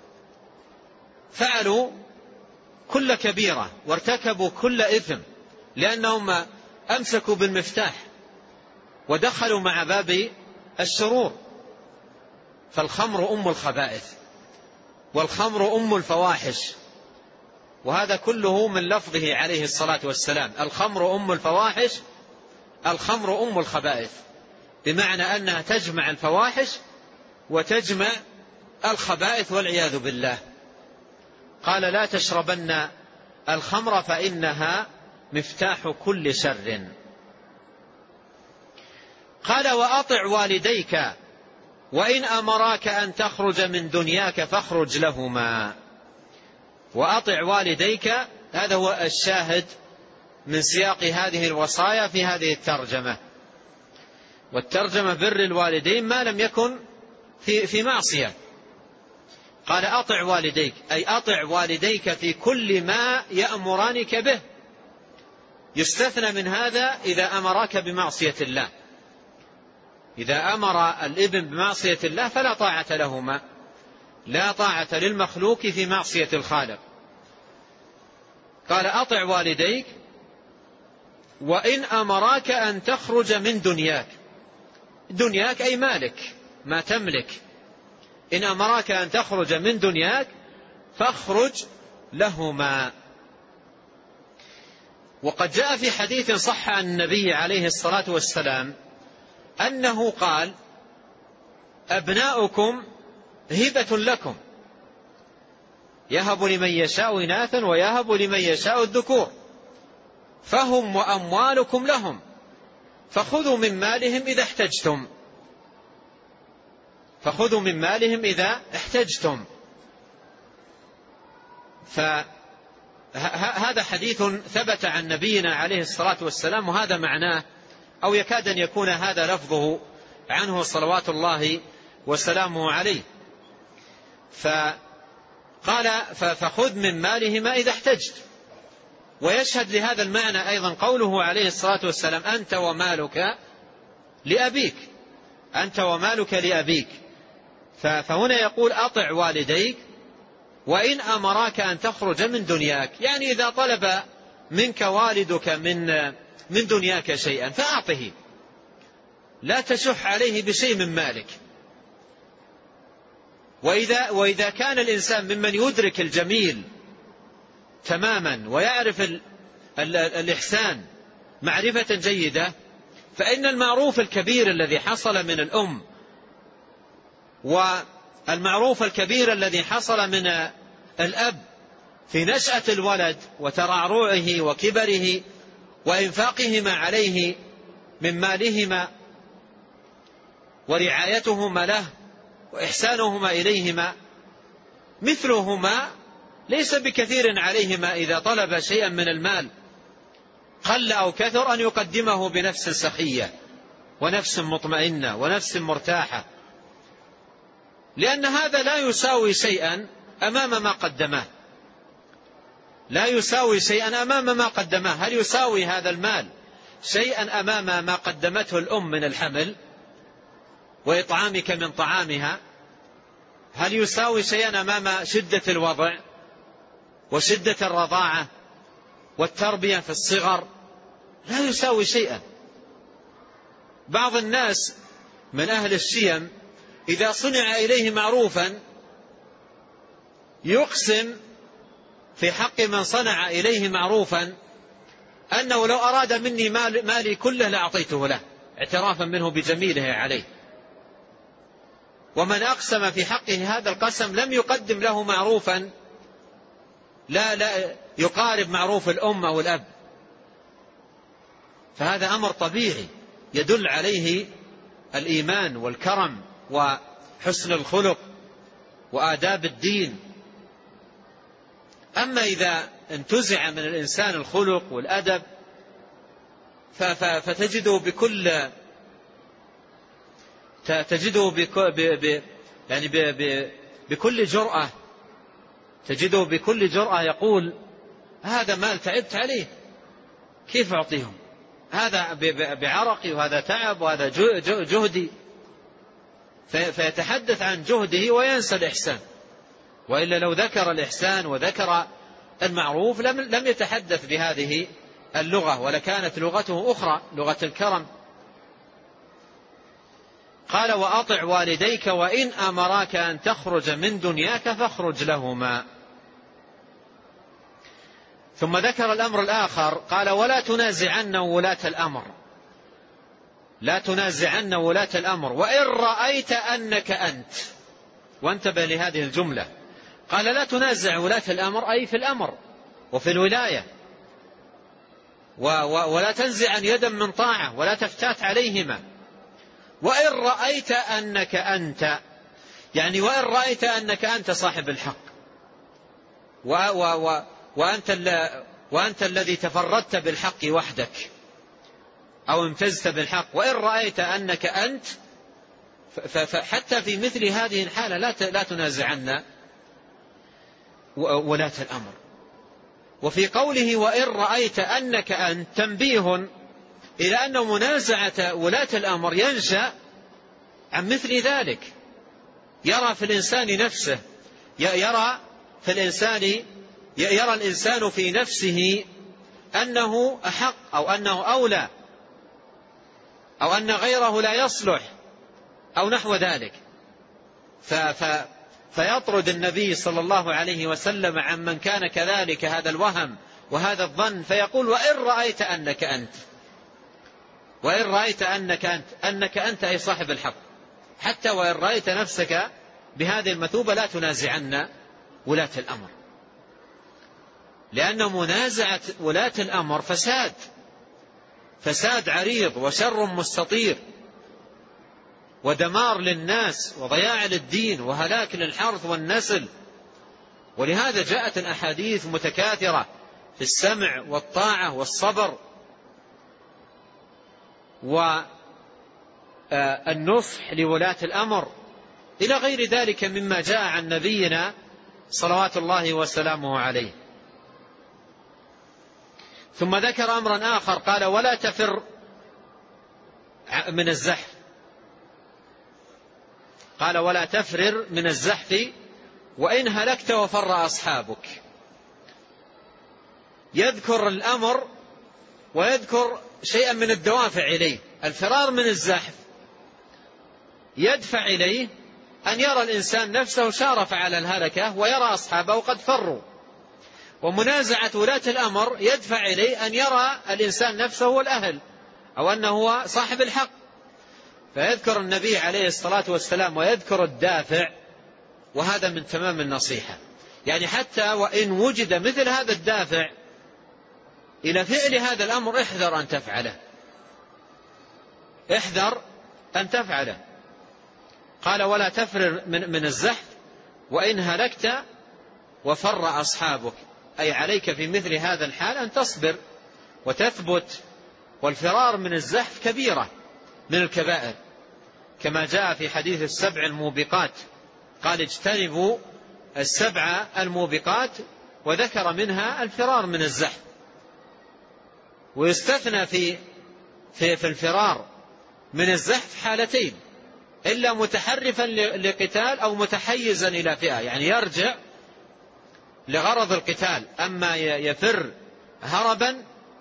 فعلوا كل كبيرة وارتكبوا كل إثم، لأنهم أمسكوا بالمفتاح ودخلوا مع باب الشرور. فالخمر أم الخبائث، والخمر أم الفواحش، وهذا كله من لفظه عليه الصلاة والسلام: الخمر أم الفواحش، الخمر أم الخبائث، بمعنى أنها تجمع الفواحش وتجمع الخبائث والعياذ بالله. قال: لا تشربن الخمر فإنها مفتاح كل شر. قال: وأطع والديك وإن أمراك أن تخرج من دنياك فاخرج لهما. وأطع والديك، هذا هو الشاهد من سياق هذه الوصايا في هذه الترجمة. والترجمة بر الوالدين ما لم يكن في, في معصية. قال: أطع والديك، أي أطع والديك في كل ما يأمرانك به. يستثنى من هذا إذا أمراك بمعصية الله. إذا أمر الابن بمعصية الله فلا طاعة لهما، لا طاعة للمخلوق في معصية الخالق. قال: أطع والديك وإن أمراك أن تخرج من دنياك. دنياك أي مالك، ما تملك. إن أمراك أن تخرج من دنياك فاخرج لهما. وقد جاء في حديث صح عن النبي عليه الصلاة والسلام أنه قال: أبناؤكم هبة لكم، يهب لمن يشاء إناثا ويهب لمن يشاء الذكور، فهم وأموالكم لهم، فخذوا من مالهم إذا احتجتم، فخذوا من مالهم إذا احتجتم. فهذا حديث ثبت عن نبينا عليه الصلاة والسلام، وهذا معناه، أو يكاد أن يكون هذا لفظه عنه صلوات الله وسلامه عليه. فقال: فخذ من مالهما إذا احتجت. ويشهد لهذا المعنى أيضا قوله عليه الصلاة والسلام: أنت ومالك لأبيك، أنت ومالك لأبيك. فهنا يقول: أطع والديك وإن أمراك أن تخرج من دنياك، يعني إذا طلب منك والدك من من دنياك شيئا فأعطه، لا تشح عليه بشيء من مالك. وإذا, وإذا كان الإنسان ممن يدرك الجميل تماما ويعرف ال ال الإحسان معرفة جيدة، فإن المعروف الكبير الذي حصل من الأم والمعروف الكبير الذي حصل من الأب في نشأة الولد وترعرعه وكبره وإنفاقهما عليه من مالهما ورعايتهما له وإحسانهما إليهما، مثلهما ليس بكثير عليهما إذا طلب شيئا من المال قل أو كثر أن يقدمه بنفس سخية ونفس مطمئنة ونفس مرتاحة، لأن هذا لا يساوي شيئا أمام ما قدمه، لا يساوي شيئا أمام ما قدمه. هل يساوي هذا المال شيئا أمام ما قدمته الأم من الحمل وإطعامك من طعامها؟ هل يساوي شيئا أمام شدة الوضع وشدة الرضاعة والتربية في الصغر؟ لا يساوي شيئا. بعض الناس من أهل الشيم إذا صنع إليه معروفا يقسم في حق من صنع إليه معروفا أنه لو أراد مني مال مالي كله لأعطيته له، اعترافا منه بجميله عليه. ومن أقسم في حقه هذا القسم لم يقدم له معروفا لا لا يقارب معروف الأم أو الأب، فهذا أمر طبيعي يدل عليه الإيمان والكرم وحسن الخلق وآداب الدين. أما إذا انتزع من الإنسان الخلق والأدب فتجده بكل تجده بكل يعني بكل جرأة تجده بكل جرأة يقول: هذا مال تعبت عليه، كيف أعطيهم؟ هذا بعرقي وهذا تعب وهذا جهدي. فيتحدث عن جهده وينسى الإحسان. وإلا لو ذكر الإحسان وذكر المعروف لم يتحدث بهذه اللغة، ولكانت لغته أخرى، لغة الكرم. قال وأطع والديك وإن أمراك أن تخرج من دنياك فاخرج لهما. ثم ذكر الأمر الآخر قال ولا تنازعن ولاة الأمر، لا تنازعن ولاة الأمر وإن رأيت أنك أنت. وانتبه لهذه الجملة، قال لا تنازع ولاة الأمر أي في الأمر وفي الولاية، ولا تنزعن يدا من طاعة ولا تفتات عليهما. وإن رأيت أنك أنت، يعني وإن رأيت أنك أنت صاحب الحق و و و وأنت, وأنت الذي تفردت بالحق وحدك أو امتزت بالحق، وإن رأيت أنك أنت، فحتى في مثل هذه الحالة لا تنازعن ولاة الأمر. وفي قوله وإن رأيت أنك أنت تنبيه إلى أن منازعة ولاة الأمر ينشأ عن مثل ذلك. يرى في الإنسان نفسه يرى في الإنسان يرى الإنسان في نفسه أنه أحق أو أنه أولى أو أن غيره لا يصلح أو نحو ذلك، ف ف فيطرد النبي صلى الله عليه وسلم عن من كان كذلك هذا الوهم وهذا الظن، فيقول وإن رأيت أنك أنت، وإن رأيت أنك أنت، أنك أنت أي صاحب الحق، حتى وإن رأيت نفسك بهذه المثوبة لا تنازعن ولاة الأمر، لأن منازعة ولاة الأمر فساد فساد عريض وشر مستطير ودمار للناس وضياع للدين وهلاك للحرث والنسل. ولهذا جاءت الأحاديث متكاثرة في السمع والطاعة والصبر والنصح لولاة الأمر إلى غير ذلك مما جاء عن نبينا صلوات الله وسلامه عليه. ثم ذكر أمرا آخر قال ولا تفر من الزحف، قال ولا تفرر من الزحف وإن هلكت وفر أصحابك. يذكر الأمر ويذكر شيئا من الدوافع إليه. الفرار من الزحف يدفع إليه أن يرى الإنسان نفسه شارف على الهلكة ويرى أصحابه قد فروا، ومنازعة ولاة الأمر يدفع إليه أن يرى الإنسان نفسه والأهل أو أنه هو صاحب الحق. فيذكر النبي عليه الصلاة والسلام ويذكر الدافع، وهذا من تمام النصيحة. يعني حتى وإن وجد مثل هذا الدافع إلى فعل هذا الأمر احذر أن تفعله، احذر أن تفعله. قال ولا تفرر من, من الزحف وإن هلكت وفر أصحابك، أي عليك في مثل هذا الحال أن تصبر وتثبت. والفرار من الزحف كبيرة من الكبائر، كما جاء في حديث السبع الموبقات، قال اجتنبوا السبع الموبقات، وذكر منها الفرار من الزحف. ويستثنى في في في الفرار من الزحف حالتين، إلا متحرفا لقتال أو متحيزا إلى فئة، يعني يرجع لغرض القتال. أما يفر هربا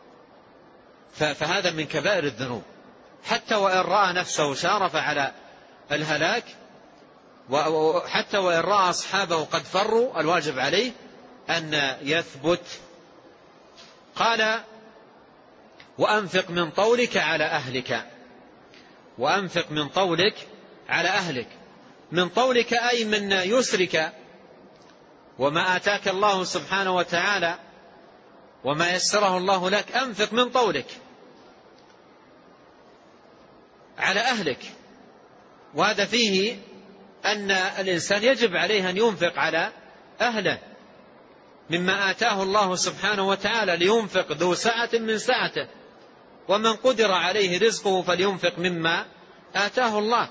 فهذا من كبائر الذنوب، حتى وإن رأى نفسه شارف على الهلاك، وحتى وإن رأى أصحابه قد فروا، الواجب عليه أن يثبت. قال وأنفق من طولك على أهلك، وأنفق من طولك على أهلك. من طولك أي من يسرك وما آتاك الله سبحانه وتعالى وما يسره الله لك، أنفق من طولك على أهلك. وهذا فيه أن الإنسان يجب عليه أن ينفق على أهله مما آتاه الله سبحانه وتعالى، لينفق ذو سعة من سعته، ومن قدر عليه رزقه فلينفق مما آتاه الله.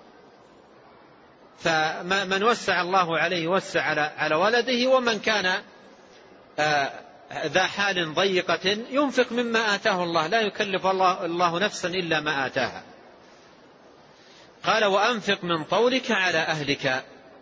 فمن وسع الله عليه وسع على ولده، ومن كان ذا حال ضيقة ينفق مما آتاه الله، لا يكلف الله نفسا إلا ما آتاها. قال وأنفق من طولك على أهلك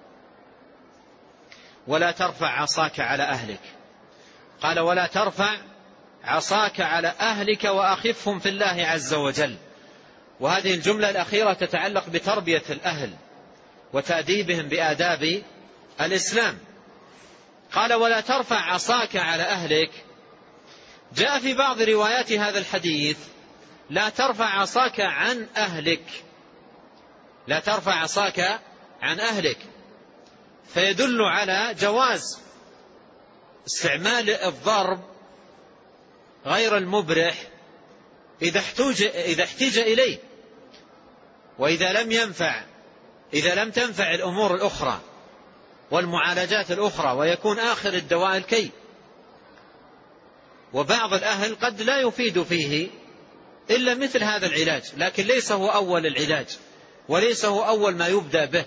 ولا ترفع عصاك على أهلك. قال ولا ترفع عصاك على أهلك وأخفهم في الله عز وجل. وهذه الجملة الأخيرة تتعلق بتربية الأهل وتأديبهم بآداب الإسلام. قال ولا ترفع عصاك على أهلك. جاء في بعض روايات هذا الحديث لا ترفع عصاك عن أهلك، لا ترفع عصاك عن أهلك، فيدل على جواز استعمال الضرب غير المبرح إذا احتاج إذا احتاج إليه، وإذا لم ينفع إذا لم تنفع الأمور الأخرى والمعالجات الأخرى ويكون آخر الدواء الكي. وبعض الأهل قد لا يفيد فيه إلا مثل هذا العلاج، لكن ليس هو أول العلاج وليس هو أول ما يبدأ به،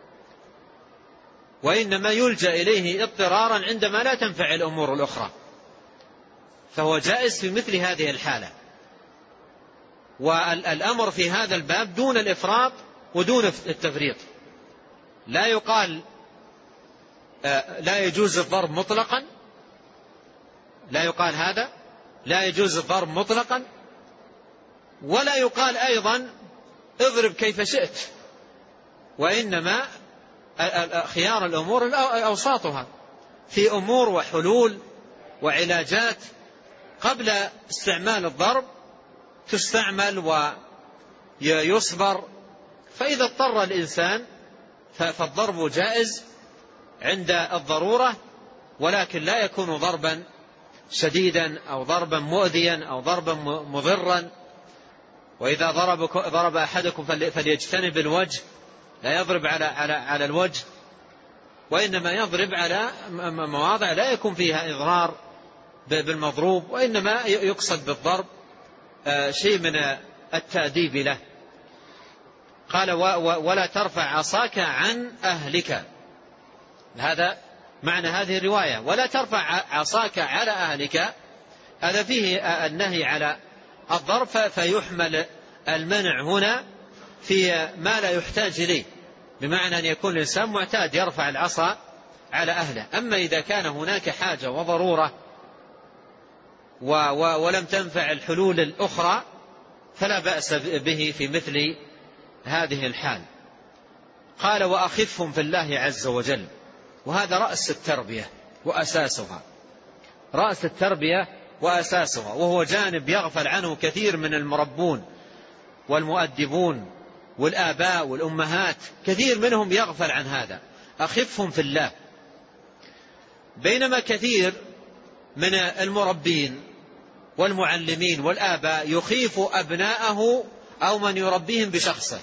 وإنما يلجأ إليه اضطرارا عندما لا تنفع الأمور الأخرى، فهو جائز في مثل هذه الحالة. والأمر في هذا الباب دون الإفراط ودون التفريط. لا يقال لا يجوز الضرب مطلقا، لا يقال هذا لا يجوز الضرب مطلقا، ولا يقال أيضا اضرب كيف شئت، وإنما خيار الأمور أوساطها في أمور وحلول وعلاجات قبل استعمال الضرب تستعمل ويصبر. فإذا اضطر الإنسان فالضرب جائز عند الضرورة، ولكن لا يكون ضربا شديدا أو ضربا مؤذيا أو ضربا مضرا. وإذا ضرب ضرب أحدكم فليجتنب الوجه، لا يضرب على على على الوجه، وإنما يضرب على مواضع لا يكون فيها إضرار بالمضروب، وإنما يقصد بالضرب شيء من التأديب له. قال ولا ترفع عصاك عن أهلك، هذا معنى هذه الرواية. ولا ترفع عصاك على أهلك، هذا فيه النهي على الضرب، فيحمل المنع هنا في ما لا يحتاج إليه، بمعنى أن يكون الإنسان معتاد يرفع العصا على أهله. أما إذا كان هناك حاجة وضرورة ولم تنفع الحلول الأخرى فلا بأس به في مثل هذه الحال. قال وأخفهم في الله عز وجل، وهذا رأس التربية وأساسها، رأس التربية وأساسها، وهو جانب يغفل عنه كثير من المربون والمؤدبون والآباء والأمهات، كثير منهم يغفل عن هذا. أخفهم في الله، بينما كثير من المربين والمعلمين والآباء يخيف أبناءه أو من يربيهم بشخصه،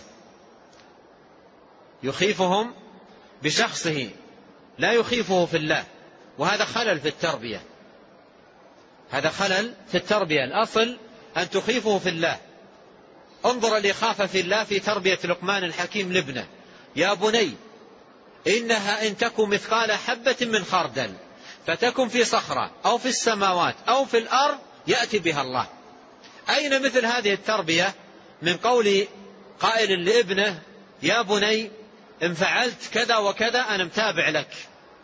يخيفهم بشخصه لا يخيفه في الله، وهذا خلل في التربية، هذا خلل في التربية. الأصل أن تخيفه في الله. انظر الإخافة في الله في تربية لقمان الحكيم لابنه: يا بني إنها إن تكن مثقال حبة من خردل فتكن في صخرة أو في السماوات أو في الأرض يأتي بها الله. أين مثل هذه التربية من قول قائل لابنه: يا بني إن فعلت كذا وكذا أنا متابع لك،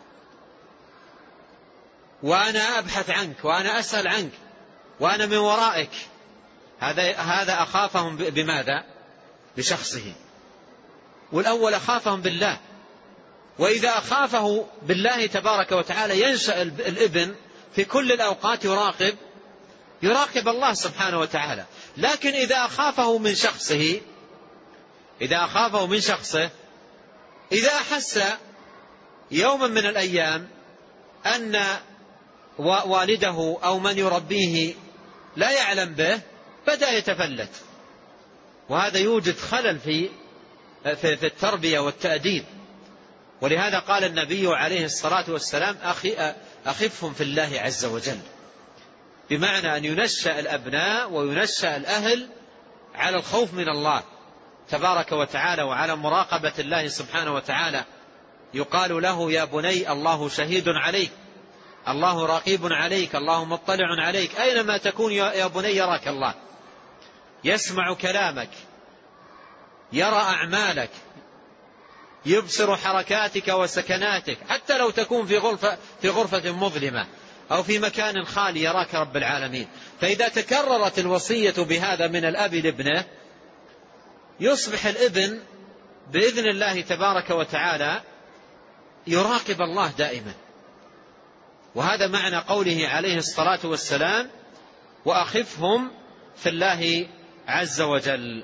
وأنا أبحث عنك، وأنا أسأل عنك، وأنا من ورائك. هذا هذا أخافهم بماذا؟ بشخصه. والأول أخافهم بالله، وإذا أخافه بالله تبارك وتعالى ينشأ الابن في كل الأوقات يراقب يراقب الله سبحانه وتعالى. لكن إذا أخافه من شخصه إذا أخافه من شخصه إذا أحس يوما من الأيام أن والده أو من يربيه لا يعلم به بدأ يتفلت، وهذا يوجد خلل في في التربية والتأديب. ولهذا قال النبي عليه الصلاة والسلام: أخي أخفهم في الله عز وجل، بمعنى أن ينشأ الأبناء وينشأ الأهل على الخوف من الله تبارك وتعالى وعلى مراقبة الله سبحانه وتعالى. يقال له: يا بني الله شهيد عليك، الله رقيب عليك، الله مطلع عليك، أينما تكون يا بني يراك الله، يسمع كلامك، يرى أعمالك، يبصر حركاتك وسكناتك، حتى لو تكون في غرفة, في غرفة مظلمة أو في مكان خالي يراك رب العالمين. فإذا تكررت الوصية بهذا من الأب لابنه يصبح الابن بإذن الله تبارك وتعالى يراقب الله دائما. وهذا معنى قوله عليه الصلاة والسلام: وأخفهم في الله عز وجل.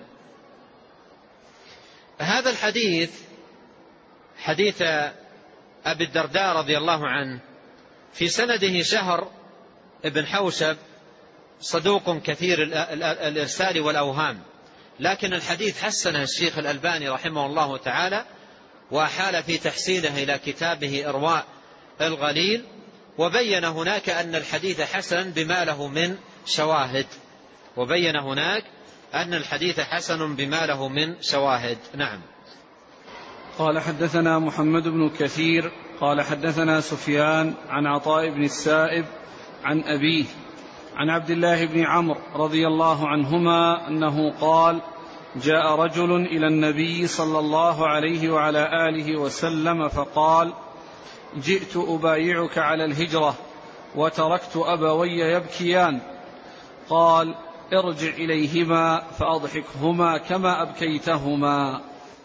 هذا الحديث حديث أبي الدرداء رضي الله عنه في سنده شهر ابن حوشب صدوق كثير الإرسال والأوهام، لكن الحديث حسنه الشيخ الألباني رحمه الله تعالى، وأحال في تحسينه إلى كتابه إرواء الغليل، وبين هناك أن الحديث حسن بما له من شواهد وبين هناك أن الحديث حسن بما له من شواهد. نعم. قال حدثنا محمد بن كثير قال حدثنا سفيان عن عطاء بن السائب عن أبيه عن عبد الله بن عمرو رضي الله عنهما أنه قال: جاء رجل إلى النبي صلى الله عليه وعلى آله وسلم فقال: جئت أبايعك على الهجرة وتركت أبوي يبكيان. قال: ارجع إليهما فأضحكهما كما أبكيتهما.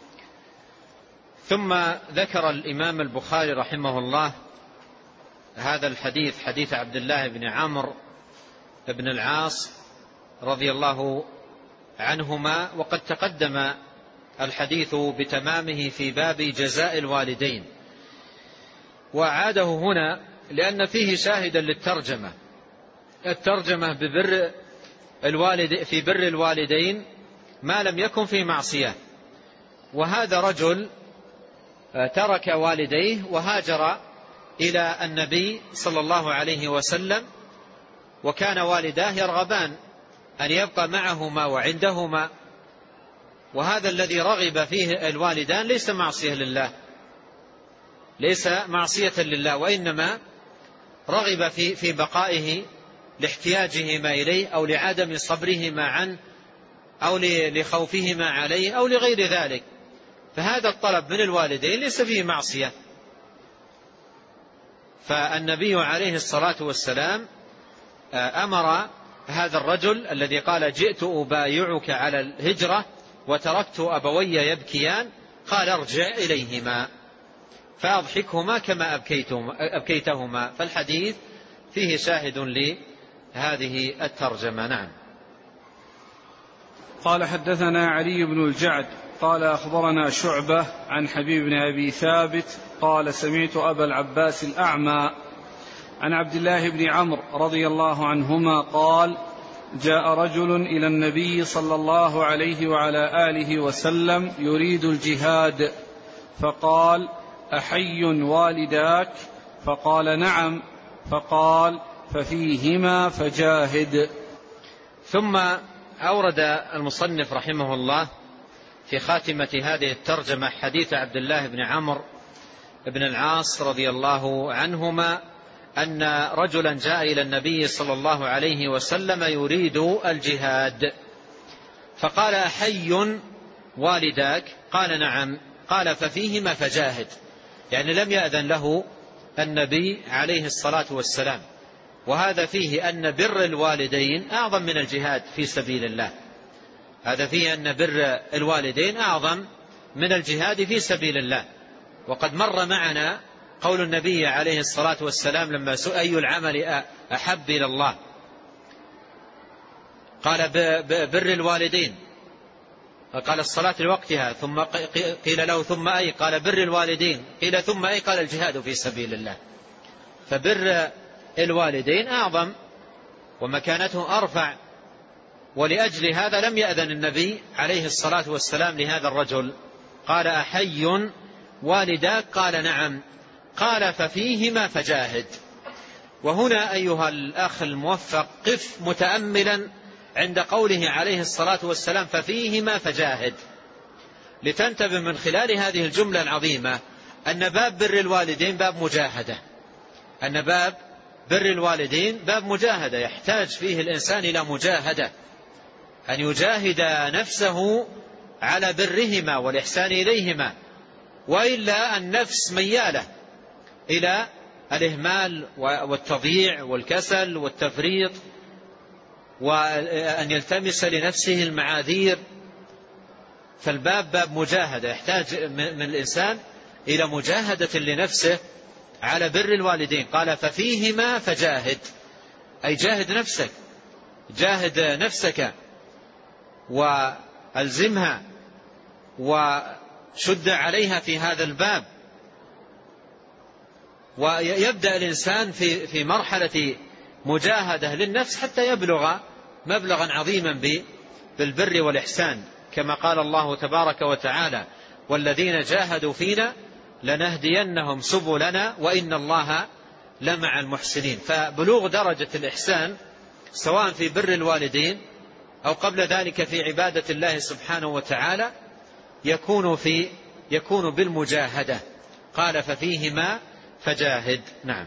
ثم ذكر الإمام البخاري رحمه الله هذا الحديث، حديث عبد الله بن عمرو بن العاص رضي الله عنهما، وقد تقدم الحديث بتمامه في باب جزاء الوالدين، وأعاده هنا لأن فيه شاهدا للترجمة، الترجمة ببر الوالد في بر الوالدين ما لم يكن في معصية. وهذا رجل ترك والديه وهاجر إلى النبي صلى الله عليه وسلم، وكان والداه يرغبان أن يبقى معهما وعندهما، وهذا الذي رغب فيه الوالدان ليس معصية لله ليس معصية لله وإنما رغب في في بقائه لاحتياجهما إليه أو لعدم صبرهما عنه أو لخوفهما عليه أو لغير ذلك، فهذا الطلب من الوالدين ليس فيه معصية. فالنبي عليه الصلاة والسلام أمر هذا الرجل الذي قال: جئت أبايعك على الهجرة وتركت أبوي يبكيان، قال: ارجع إليهما فأضحكهما كما أبكيتهما. فالحديث فيه شاهد لهذه الترجمة. نعم. قال حدثنا علي بن الجعد قال أخبرنا شعبة عن حبيب بن أبي ثابت قال: سمعت أبا العباس الأعمى عن عبد الله بن عمرو رضي الله عنهما قال: جاء رجل إلى النبي صلى الله عليه وعلى آله وسلم يريد الجهاد، فقال: أحي والداك؟ فقال: نعم. فقال: ففيهما فجاهد. ثم أورد المصنف رحمه الله في خاتمة هذه الترجمة حديث عبد الله بن عمرو بن العاص رضي الله عنهما أن رجلا جاء إلى النبي صلى الله عليه وسلم يريد الجهاد، فقال: أحي والداك؟ قال: نعم. قال: ففيهما فجاهد، يعني لم يأذن له النبي عليه الصلاة والسلام. وهذا فيه أن بر الوالدين أعظم من الجهاد في سبيل الله، هذا فيه أن بر الوالدين أعظم من الجهاد في سبيل الله. وقد مر معنا قول النبي عليه الصلاة والسلام لما سئل: أي العمل أحب إلى الله؟ قال: بر الوالدين. قال: الصلاة لوقتها. ثم قيل له: ثم أي؟ قال: بر الوالدين. قيل: ثم أي؟ قال: الجهاد في سبيل الله. فبر الوالدين أعظم ومكانته أرفع، ولأجل هذا لم يأذن النبي عليه الصلاة والسلام لهذا الرجل. قال: أحي والداك؟ قال: نعم. قال: ففيهما فجاهد. وهنا أيها الأخ الموفق قف متأملا عند قوله عليه الصلاة والسلام: ففيهما فجاهد، لتنتبه من خلال هذه الجملة العظيمة أن باب بر الوالدين باب مجاهدة، أن باب بر الوالدين باب مجاهدة، يحتاج فيه الإنسان إلى مجاهدة، أن يجاهد نفسه على برهما والإحسان إليهما، وإلا النفس ميالة إلى الإهمال والتضييع والكسل والتفريط، وأن يلتمس لنفسه المعاذير. فالباب باب مجاهدة، يحتاج من الإنسان إلى مجاهدة لنفسه على بر الوالدين. قال ففيهما فجاهد، أي جاهد نفسك، جاهد نفسك وألزمها وشد عليها في هذا الباب. ويبدأ الإنسان في في مرحلة مجاهدة للنفس حتى يبلغ مبلغا عظيما بالبر والإحسان، كما قال الله تبارك وتعالى والذين جاهدوا فينا لنهدينهم سبلنا وإن الله لمع المحسنين. فبلوغ درجة الإحسان سواء في بر الوالدين أو قبل ذلك في عبادة الله سبحانه وتعالى يكون في يكون بالمجاهدة. قال ففيهما فجاهد. نعم.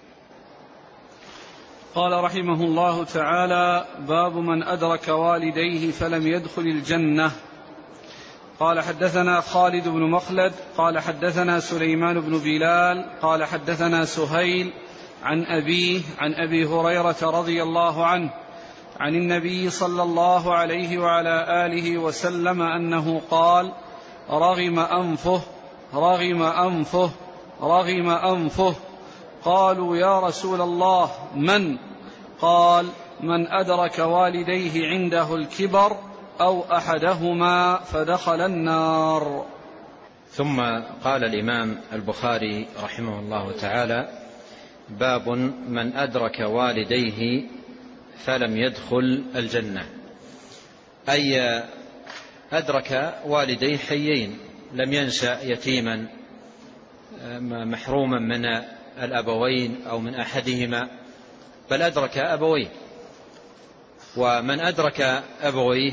قال رحمه الله تعالى: باب من أدرك والديه فلم يدخل الجنة. قال حدثنا خالد بن مخلد قال حدثنا سليمان بن بلال قال حدثنا سهيل عن أبيه عن أبي هريرة رضي الله عنه عن النبي صلى الله عليه وعلى آله وسلم أنه قال: رغم أنفه رغم أنفه رغم أنفه. قالوا: يا رسول الله من؟ قال: من أدرك والديه عنده الكبر أو أحدهما فدخل النار. ثم قال الإمام البخاري رحمه الله تعالى: باب من أدرك والديه فلم يدخل الجنة، أي أدرك والديه حيين، لم ينشأ يتيما محروما من الأبوين أو من أحدهما، بل أدرك أبويه. ومن أدرك أبويه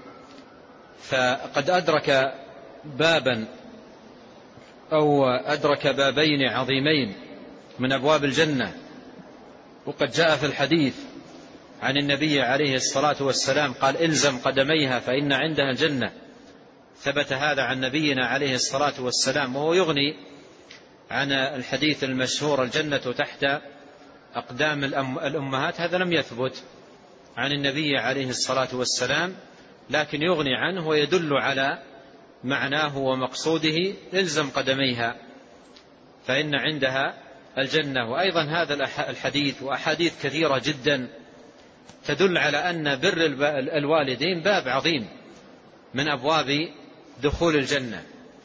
فقد أدرك بابا أو أدرك بابين عظيمين من أبواب الجنة. وقد جاء في الحديث عن النبي عليه الصلاة والسلام قال: إلزم قدميها فإن عندها الجنة. ثبت هذا عن نبينا عليه الصلاة والسلام، وهو يغني عن الحديث المشهور: الجنة تحت أقدام الأمهات. هذا لم يثبت عن النبي عليه الصلاة والسلام، لكن يغني عنه ويدل على معناه ومقصوده: إلزم قدميها فإن عندها الجنة. وأيضا هذا الحديث وأحاديث كثيرة جدا تدل على أن بر الوالدين باب عظيم من أبواب دخول الجنة.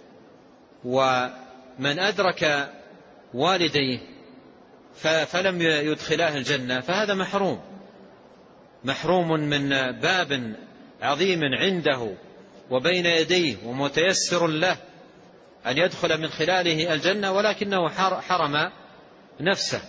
ومن أدرك والديه فلم يدخلاه الجنة فهذا محروم محروم من باب عظيم عنده وبين يديه ومتيسر له أن يدخل من خلاله الجنة، ولكنه حرم نفسه.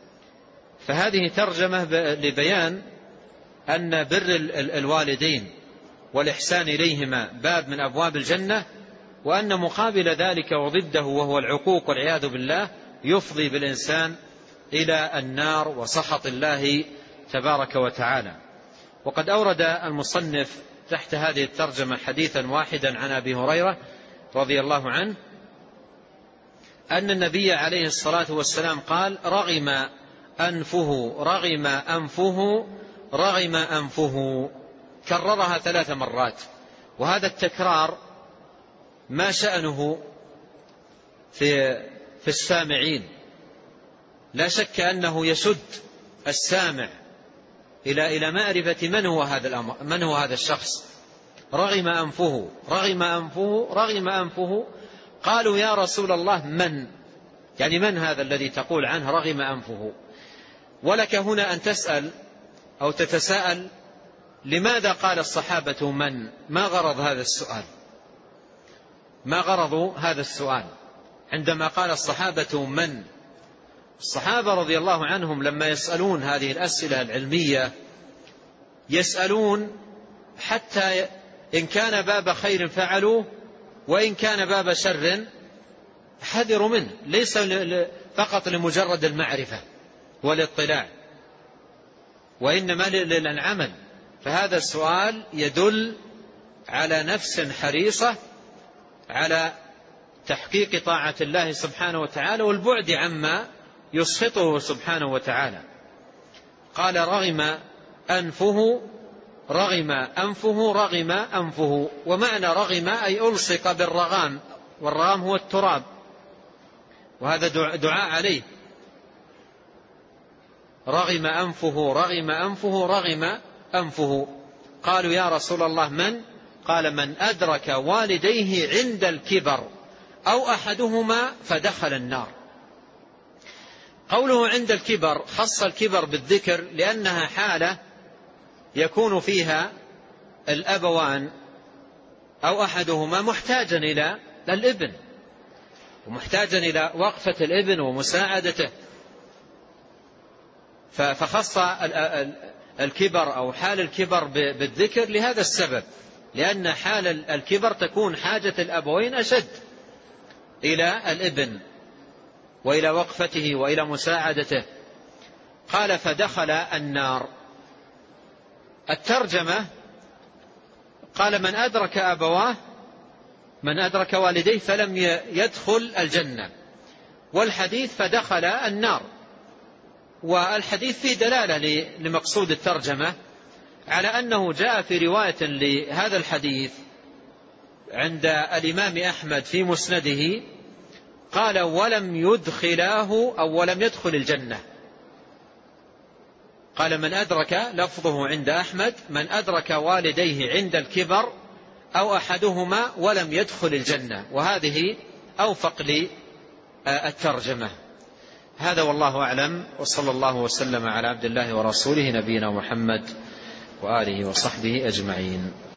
فهذه ترجمة لبيان أن بر الوالدين والإحسان إليهما باب من أبواب الجنة، وأن مقابل ذلك وضده وهو العقوق والعياذ بالله يفضي بالإنسان إلى النار وسخط الله تبارك وتعالى. وقد أورد المصنف تحت هذه الترجمة حديثا واحدا عن أبي هريرة رضي الله عنه أن النبي عليه الصلاة والسلام قال: رغم أنفه رغم أنفه رغم أنفه. كررها ثلاث مرات، وهذا التكرار ما شأنه في في السامعين. لا شك أنه يشد السامع إلى إلى معرفة من هو هذا الأمر، من هو هذا الشخص. رغم أنفه رغم أنفه رغم أنفه. قالوا: يا رسول الله من؟ يعني من هذا الذي تقول عنه رغم أنفه؟ ولك هنا أن تسأل أو تتساءل: لماذا قال الصحابة من؟ ما غرض هذا السؤال؟ ما غرض هذا السؤال عندما قال الصحابة من؟ الصحابة رضي الله عنهم لما يسألون هذه الأسئلة العلمية يسألون حتى إن كان باب خير فعلوه وإن كان باب شر حذروا منه، ليس فقط لمجرد المعرفة والاطلاع، وإنما للعمل. فهذا السؤال يدل على نفس حريصة على تحقيق طاعة الله سبحانه وتعالى والبعد عما يسخطه سبحانه وتعالى. قال: رغم أنفه رغم أنفه رغم أنفه. ومعنى رغم أي ألصق بالرغام، والرغام هو التراب، وهذا دعاء عليه. رغم أنفه رغم أنفه رغم أنفه. قالوا يا رسول الله من؟ قال من أدرك والديه عند الكبر أو أحدهما فدخل النار. قوله عند الكبر خص الكبر بالذكر لأنها حالة يكون فيها الأبوان أو أحدهما محتاجا إلى الابن، ومحتاجا إلى وقفة الابن ومساعدته، فخص الكبر أو حال الكبر بالذكر لهذا السبب، لأن حال الكبر تكون حاجة الأبوين أشد إلى الابن وإلى وقفته وإلى مساعدته. قال فدخل النار. الترجمة قال من أدرك أبواه من أدرك والديه فلم يدخل الجنة، والحديث فدخل النار. والحديث فيه دلالة لمقصود الترجمة على أنه جاء في رواية لهذا الحديث عند الإمام أحمد في مسنده قال ولم يدخلاه أو ولم يدخل الجنة. قال من أدرك، لفظه عند أحمد من أدرك والديه عند الكبر أو أحدهما ولم يدخل الجنة، وهذه أوفق للترجمة. هذا والله أعلم، وصلى الله وسلم على عبد الله ورسوله نبينا محمد وآله وصحبه أجمعين.